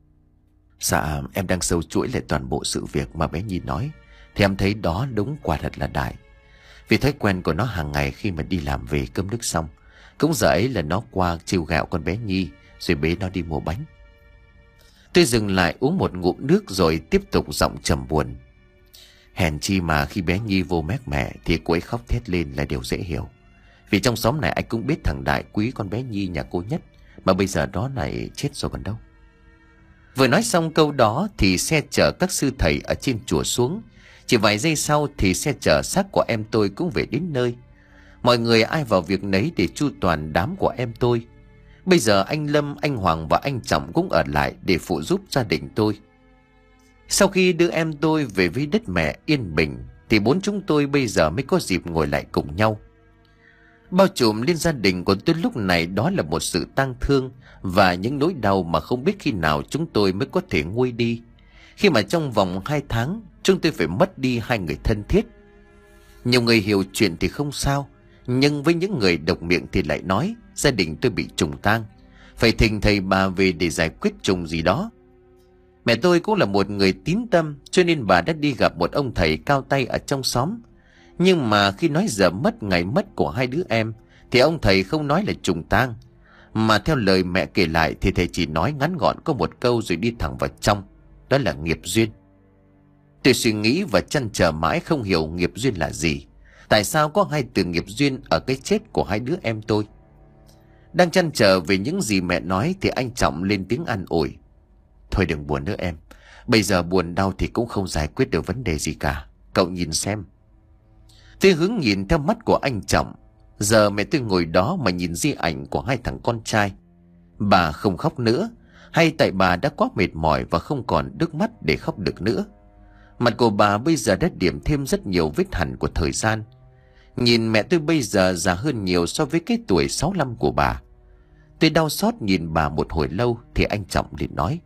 dạ em đang sâu chuỗi lại toàn bộ sự việc mà bé Nhi nói, thì em thấy đó đúng quả thật là Đại. Vì thói quen của nó hàng ngày khi mà đi làm về cơm nước xong, cũng giờ ấy là nó qua trêu ghẹo con bé Nhi rồi bế nó đi mua bánh. Tôi dừng lại uống một ngụm nước rồi tiếp tục giọng trầm buồn. Hèn chi mà khi bé Nhi vô mét mẹ thì cô ấy khóc thét lên là điều dễ hiểu. Vì trong xóm này anh cũng biết thằng Đại quý con bé Nhi nhà cô nhất, mà bây giờ đó lại chết rồi còn đâu. Vừa nói xong câu đó thì xe chở các sư thầy ở trên chùa xuống. Chỉ vài giây sau thì xe chở xác của em tôi cũng về đến nơi. Mọi người ai vào việc nấy để chu toàn đám của em tôi. Bây giờ anh Lâm, anh Hoàng và anh Trọng cũng ở lại để phụ giúp gia đình tôi. Sau khi đưa em tôi về với đất mẹ yên bình thì bốn chúng tôi bây giờ mới có dịp ngồi lại cùng nhau. Bao trùm lên gia đình của tôi lúc này đó là một sự tang thương và những nỗi đau mà không biết khi nào chúng tôi mới có thể nguôi đi. Khi mà trong vòng hai tháng chúng tôi phải mất đi hai người thân thiết. Nhiều người hiểu chuyện thì không sao, nhưng với những người độc miệng thì lại nói gia đình tôi bị trùng tang, phải thỉnh thầy bà về để giải quyết trùng gì đó. Mẹ tôi cũng là một người tín tâm, cho nên bà đã đi gặp một ông thầy cao tay ở trong xóm. Nhưng mà khi nói giờ mất ngày mất của hai đứa em thì ông thầy không nói là trùng tang, mà theo lời mẹ kể lại thì thầy chỉ nói ngắn gọn có một câu rồi đi thẳng vào trong, đó là nghiệp duyên. Tôi suy nghĩ và trăn trở mãi không hiểu nghiệp duyên là gì. Tại sao có hai từ nghiệp duyên ở cái chết của hai đứa em tôi? Đang trăn trở về những gì mẹ nói thì anh Trọng lên tiếng an ủi. Thôi đừng buồn nữa em, bây giờ buồn đau thì cũng không giải quyết được vấn đề gì cả. Cậu nhìn xem. Tôi hướng nhìn theo mắt của anh Trọng. Giờ mẹ tôi ngồi đó mà nhìn di ảnh của hai thằng con trai. Bà không khóc nữa, hay tại bà đã quá mệt mỏi và không còn nước mắt để khóc được nữa. Mặt của bà bây giờ đã điểm thêm rất nhiều vết hằn của thời gian. Nhìn mẹ tôi bây giờ già hơn nhiều so với cái tuổi sáu mươi lăm của bà. Tôi đau xót nhìn bà một hồi lâu thì anh Trọng liền nói.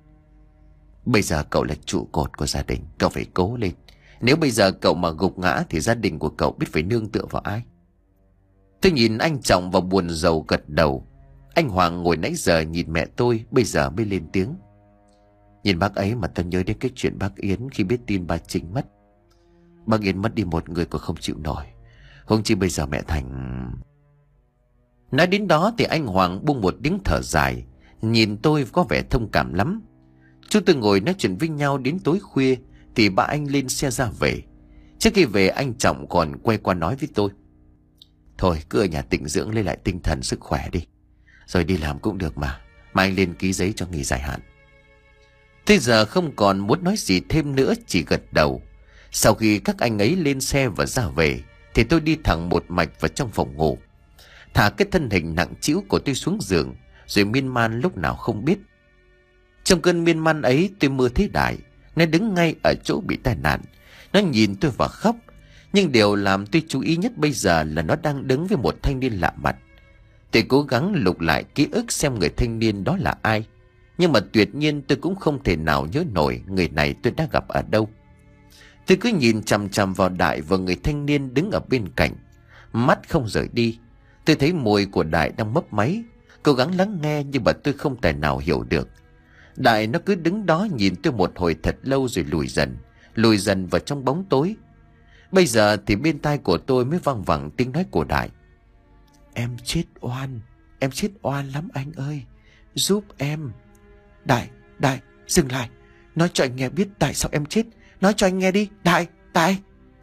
Bây giờ cậu là trụ cột của gia đình, cậu phải cố lên. Nếu bây giờ cậu mà gục ngã thì gia đình của cậu biết phải nương tựa vào ai? Tôi nhìn anh Trọng và buồn rầu gật đầu. Anh Hoàng ngồi nãy giờ nhìn mẹ tôi bây giờ mới lên tiếng. Nhìn bác ấy mà tôi nhớ đến cái chuyện bác Yến khi biết tin bà Trinh mất. Bác Yến mất đi một người còn không chịu nổi, huống chi bây giờ mẹ Thành. Nói đến đó thì anh Hoàng buông một tiếng thở dài, nhìn tôi có vẻ thông cảm lắm. Chúng tôi ngồi nói chuyện với nhau đến tối khuya thì ba anh lên xe ra về. Trước khi về anh Trọng còn quay qua nói với tôi. Thôi cứ ở nhà tĩnh dưỡng lấy lại tinh thần sức khỏe đi, rồi đi làm cũng được mà. Mà anh lên ký giấy cho nghỉ dài hạn. Thế giờ không còn muốn nói gì thêm nữa, chỉ gật đầu. Sau khi các anh ấy lên xe và ra về thì tôi đi thẳng một mạch vào trong phòng ngủ, thả cái thân hình nặng trĩu của tôi xuống giường, rồi miên man lúc nào không biết. Trong cơn miên man ấy tôi mơ thấy Đại. Nó đứng ngay ở chỗ bị tai nạn. Nó nhìn tôi và khóc. Nhưng điều làm tôi chú ý nhất bây giờ là nó đang đứng với một thanh niên lạ mặt. Tôi cố gắng lục lại ký ức xem người thanh niên đó là ai, nhưng mà tuyệt nhiên tôi cũng không thể nào nhớ nổi người này tôi đã gặp ở đâu. Tôi cứ nhìn chằm chằm vào Đại và người thanh niên đứng ở bên cạnh, mắt không rời đi. Tôi thấy môi của Đại đang mấp máy, cố gắng lắng nghe nhưng mà tôi không thể nào hiểu được. Đại nó cứ đứng đó nhìn tôi một hồi thật lâu rồi lùi dần, lùi dần vào trong bóng tối. Bây giờ thì bên tai của tôi mới văng vẳng tiếng nói của Đại. Em chết oan, em chết oan lắm anh ơi, giúp em. Đại, Đại, dừng lại, nói cho anh nghe biết tại sao em chết. Nói cho anh nghe đi, Đại, Đại.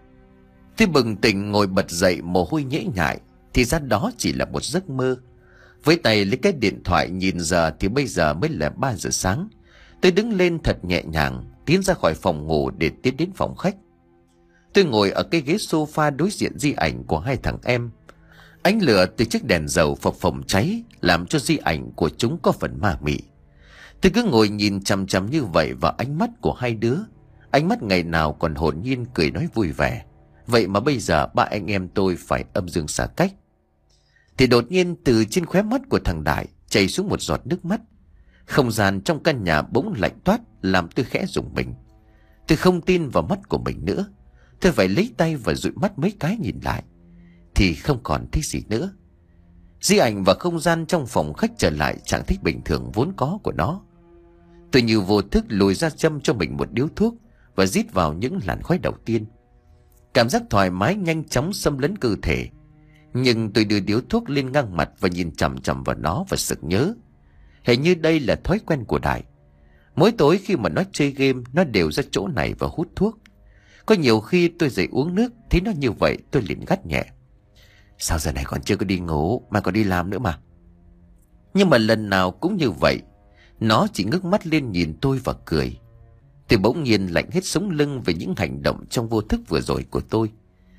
Tôi bừng tỉnh ngồi bật dậy, mồ hôi nhễ nhại. Thì ra đó chỉ là một giấc mơ. Với tay lấy cái điện thoại nhìn giờ thì bây giờ mới là ba giờ sáng. Tôi đứng lên thật nhẹ nhàng, tiến ra khỏi phòng ngủ để tiến đến phòng khách. Tôi ngồi ở cái ghế sofa đối diện di ảnh của hai thằng em. Ánh lửa từ chiếc đèn dầu phập phồng cháy, làm cho di ảnh của chúng có phần ma mị. Tôi cứ ngồi nhìn chằm chằm như vậy vào ánh mắt của hai đứa. Ánh mắt ngày nào còn hồn nhiên cười nói vui vẻ. Vậy mà bây giờ ba anh em tôi phải âm dương xa cách. Thì đột nhiên từ trên khóe mắt của thằng Đại chảy xuống một giọt nước mắt. Không gian trong căn nhà bỗng lạnh toát, làm tôi khẽ rùng mình. Tôi không tin vào mắt của mình nữa. Tôi phải lấy tay và dụi mắt mấy cái nhìn lại, thì không còn thấy gì nữa. Di ảnh và không gian trong phòng khách trở lại trạng thái bình thường vốn có của nó. Tôi như vô thức lùi ra châm cho mình một điếu thuốc và rít vào những làn khói đầu tiên. Cảm giác thoải mái nhanh chóng xâm lấn cơ thể. Nhưng tôi đưa điếu thuốc lên ngang mặt và nhìn chằm chằm vào nó và sực nhớ. Hình như đây là thói quen của Đại. Mỗi tối khi mà nó chơi game, nó đều ra chỗ này và hút thuốc. Có nhiều khi tôi dậy uống nước, thấy nó như vậy tôi liền gắt nhẹ. Sao giờ này còn chưa có đi ngủ mà còn đi làm nữa mà. Nhưng mà lần nào cũng như vậy. Nó chỉ ngước mắt lên nhìn tôi và cười. Tôi bỗng nhiên lạnh hết sống lưng về những hành động trong vô thức vừa rồi của tôi.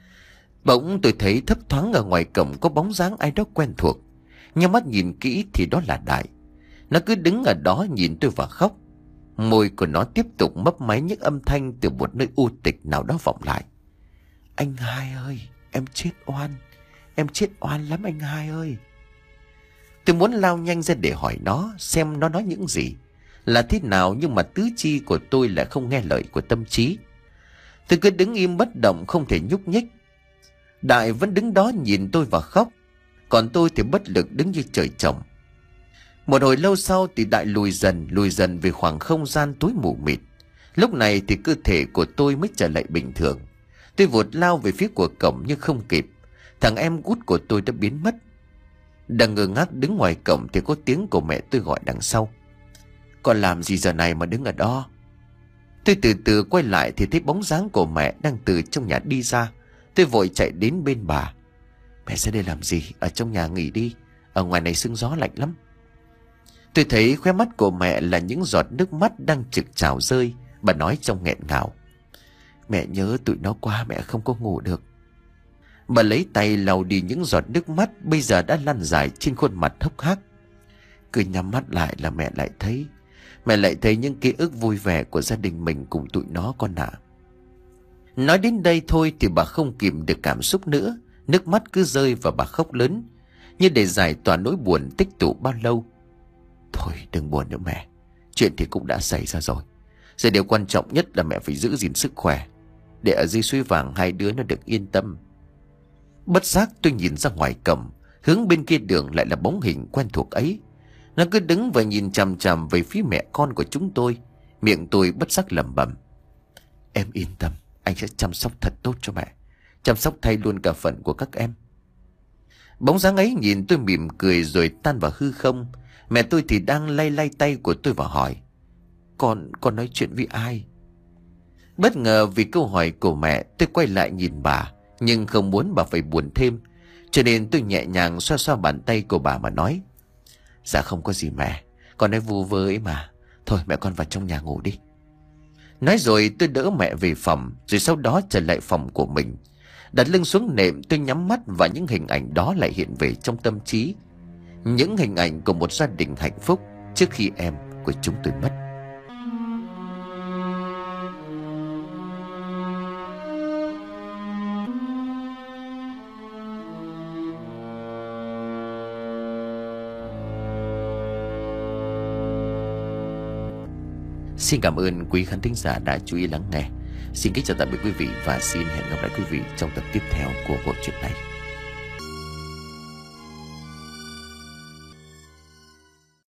Bỗng tôi thấy thấp thoáng ở ngoài cổng có bóng dáng ai đó quen thuộc. Nhưng mắt nhìn kỹ thì đó là Đại. Nó cứ đứng ở đó nhìn tôi và khóc. Môi của nó tiếp tục mấp máy những âm thanh từ một nơi u tịch nào đó vọng lại. Anh hai ơi, em chết oan. Em chết oan lắm anh hai ơi. Tôi muốn lao nhanh ra để hỏi nó xem nó nói những gì, là thế nào, nhưng mà tứ chi của tôi lại không nghe lời của tâm trí. Tôi cứ đứng im bất động, không thể nhúc nhích. Đại vẫn đứng đó nhìn tôi và khóc, còn tôi thì bất lực đứng như trời trồng. Một hồi lâu sau thì Đại lùi dần lùi dần về khoảng không gian tối mù mịt. Lúc này thì cơ thể của tôi mới trở lại bình thường. Tôi vụt lao về phía của cổng nhưng không kịp. Thằng em út của tôi đã biến mất. Đang ngơ ngác đứng ngoài cổng thì có tiếng của mẹ tôi gọi đằng sau. Con làm gì giờ này mà đứng ở đó? Tôi từ từ quay lại thì thấy bóng dáng của mẹ đang từ trong nhà đi ra. Tôi vội chạy đến bên bà. Mẹ ra đây làm gì? Ở trong nhà nghỉ đi, ở ngoài này sương gió lạnh lắm. Tôi thấy khóe mắt của mẹ là những giọt nước mắt đang trực trào rơi. Bà nói trong nghẹn ngào. Mẹ nhớ tụi nó quá, mẹ không có ngủ được. Bà lấy tay lau đi những giọt nước mắt bây giờ đã lăn dài trên khuôn mặt hốc hác. Cứ nhắm mắt lại là mẹ lại thấy Mẹ lại thấy những ký ức vui vẻ của gia đình mình cùng tụi nó con ạ. Nói đến đây thôi thì bà không kìm được cảm xúc nữa. Nước mắt cứ rơi và bà khóc lớn, như để giải tỏa nỗi buồn tích tụ bao lâu. Thôi đừng buồn nữa mẹ, chuyện thì cũng đã xảy ra rồi. Giờ điều quan trọng nhất là mẹ phải giữ gìn sức khỏe, để ở dưới suối vàng hai đứa nó được yên tâm. Bất giác tôi nhìn ra ngoài cổng, hướng bên kia đường lại là bóng hình quen thuộc ấy. Nó cứ đứng và nhìn chằm chằm về phía mẹ con của chúng tôi. Miệng tôi bất giác lẩm bẩm. Em yên tâm, anh sẽ chăm sóc thật tốt cho mẹ, chăm sóc thay luôn cả phận của các em. Bóng dáng ấy nhìn tôi mỉm cười rồi tan vào hư không. Mẹ tôi thì đang lay lay tay của tôi và hỏi. Con, con nói chuyện với ai? Bất ngờ vì câu hỏi của mẹ, tôi quay lại nhìn bà, nhưng không muốn bà phải buồn thêm, cho nên tôi nhẹ nhàng xoa xoa bàn tay của bà mà nói. Dạ không có gì mẹ, con nói vu vơ ấy mà. Thôi mẹ con vào trong nhà ngủ đi. Nói rồi tôi đỡ mẹ về phòng, rồi sau đó trở lại phòng của mình. Đặt lưng xuống nệm, tôi nhắm mắt và những hình ảnh đó lại hiện về trong tâm trí. Những hình ảnh của một gia đình hạnh phúc trước khi em của chúng tôi mất. Xin cảm ơn quý khán thính giả đã chú ý lắng nghe. Xin kính chào tạm biệt quý vị và xin hẹn gặp lại quý vị trong tập tiếp theo của bộ truyện này.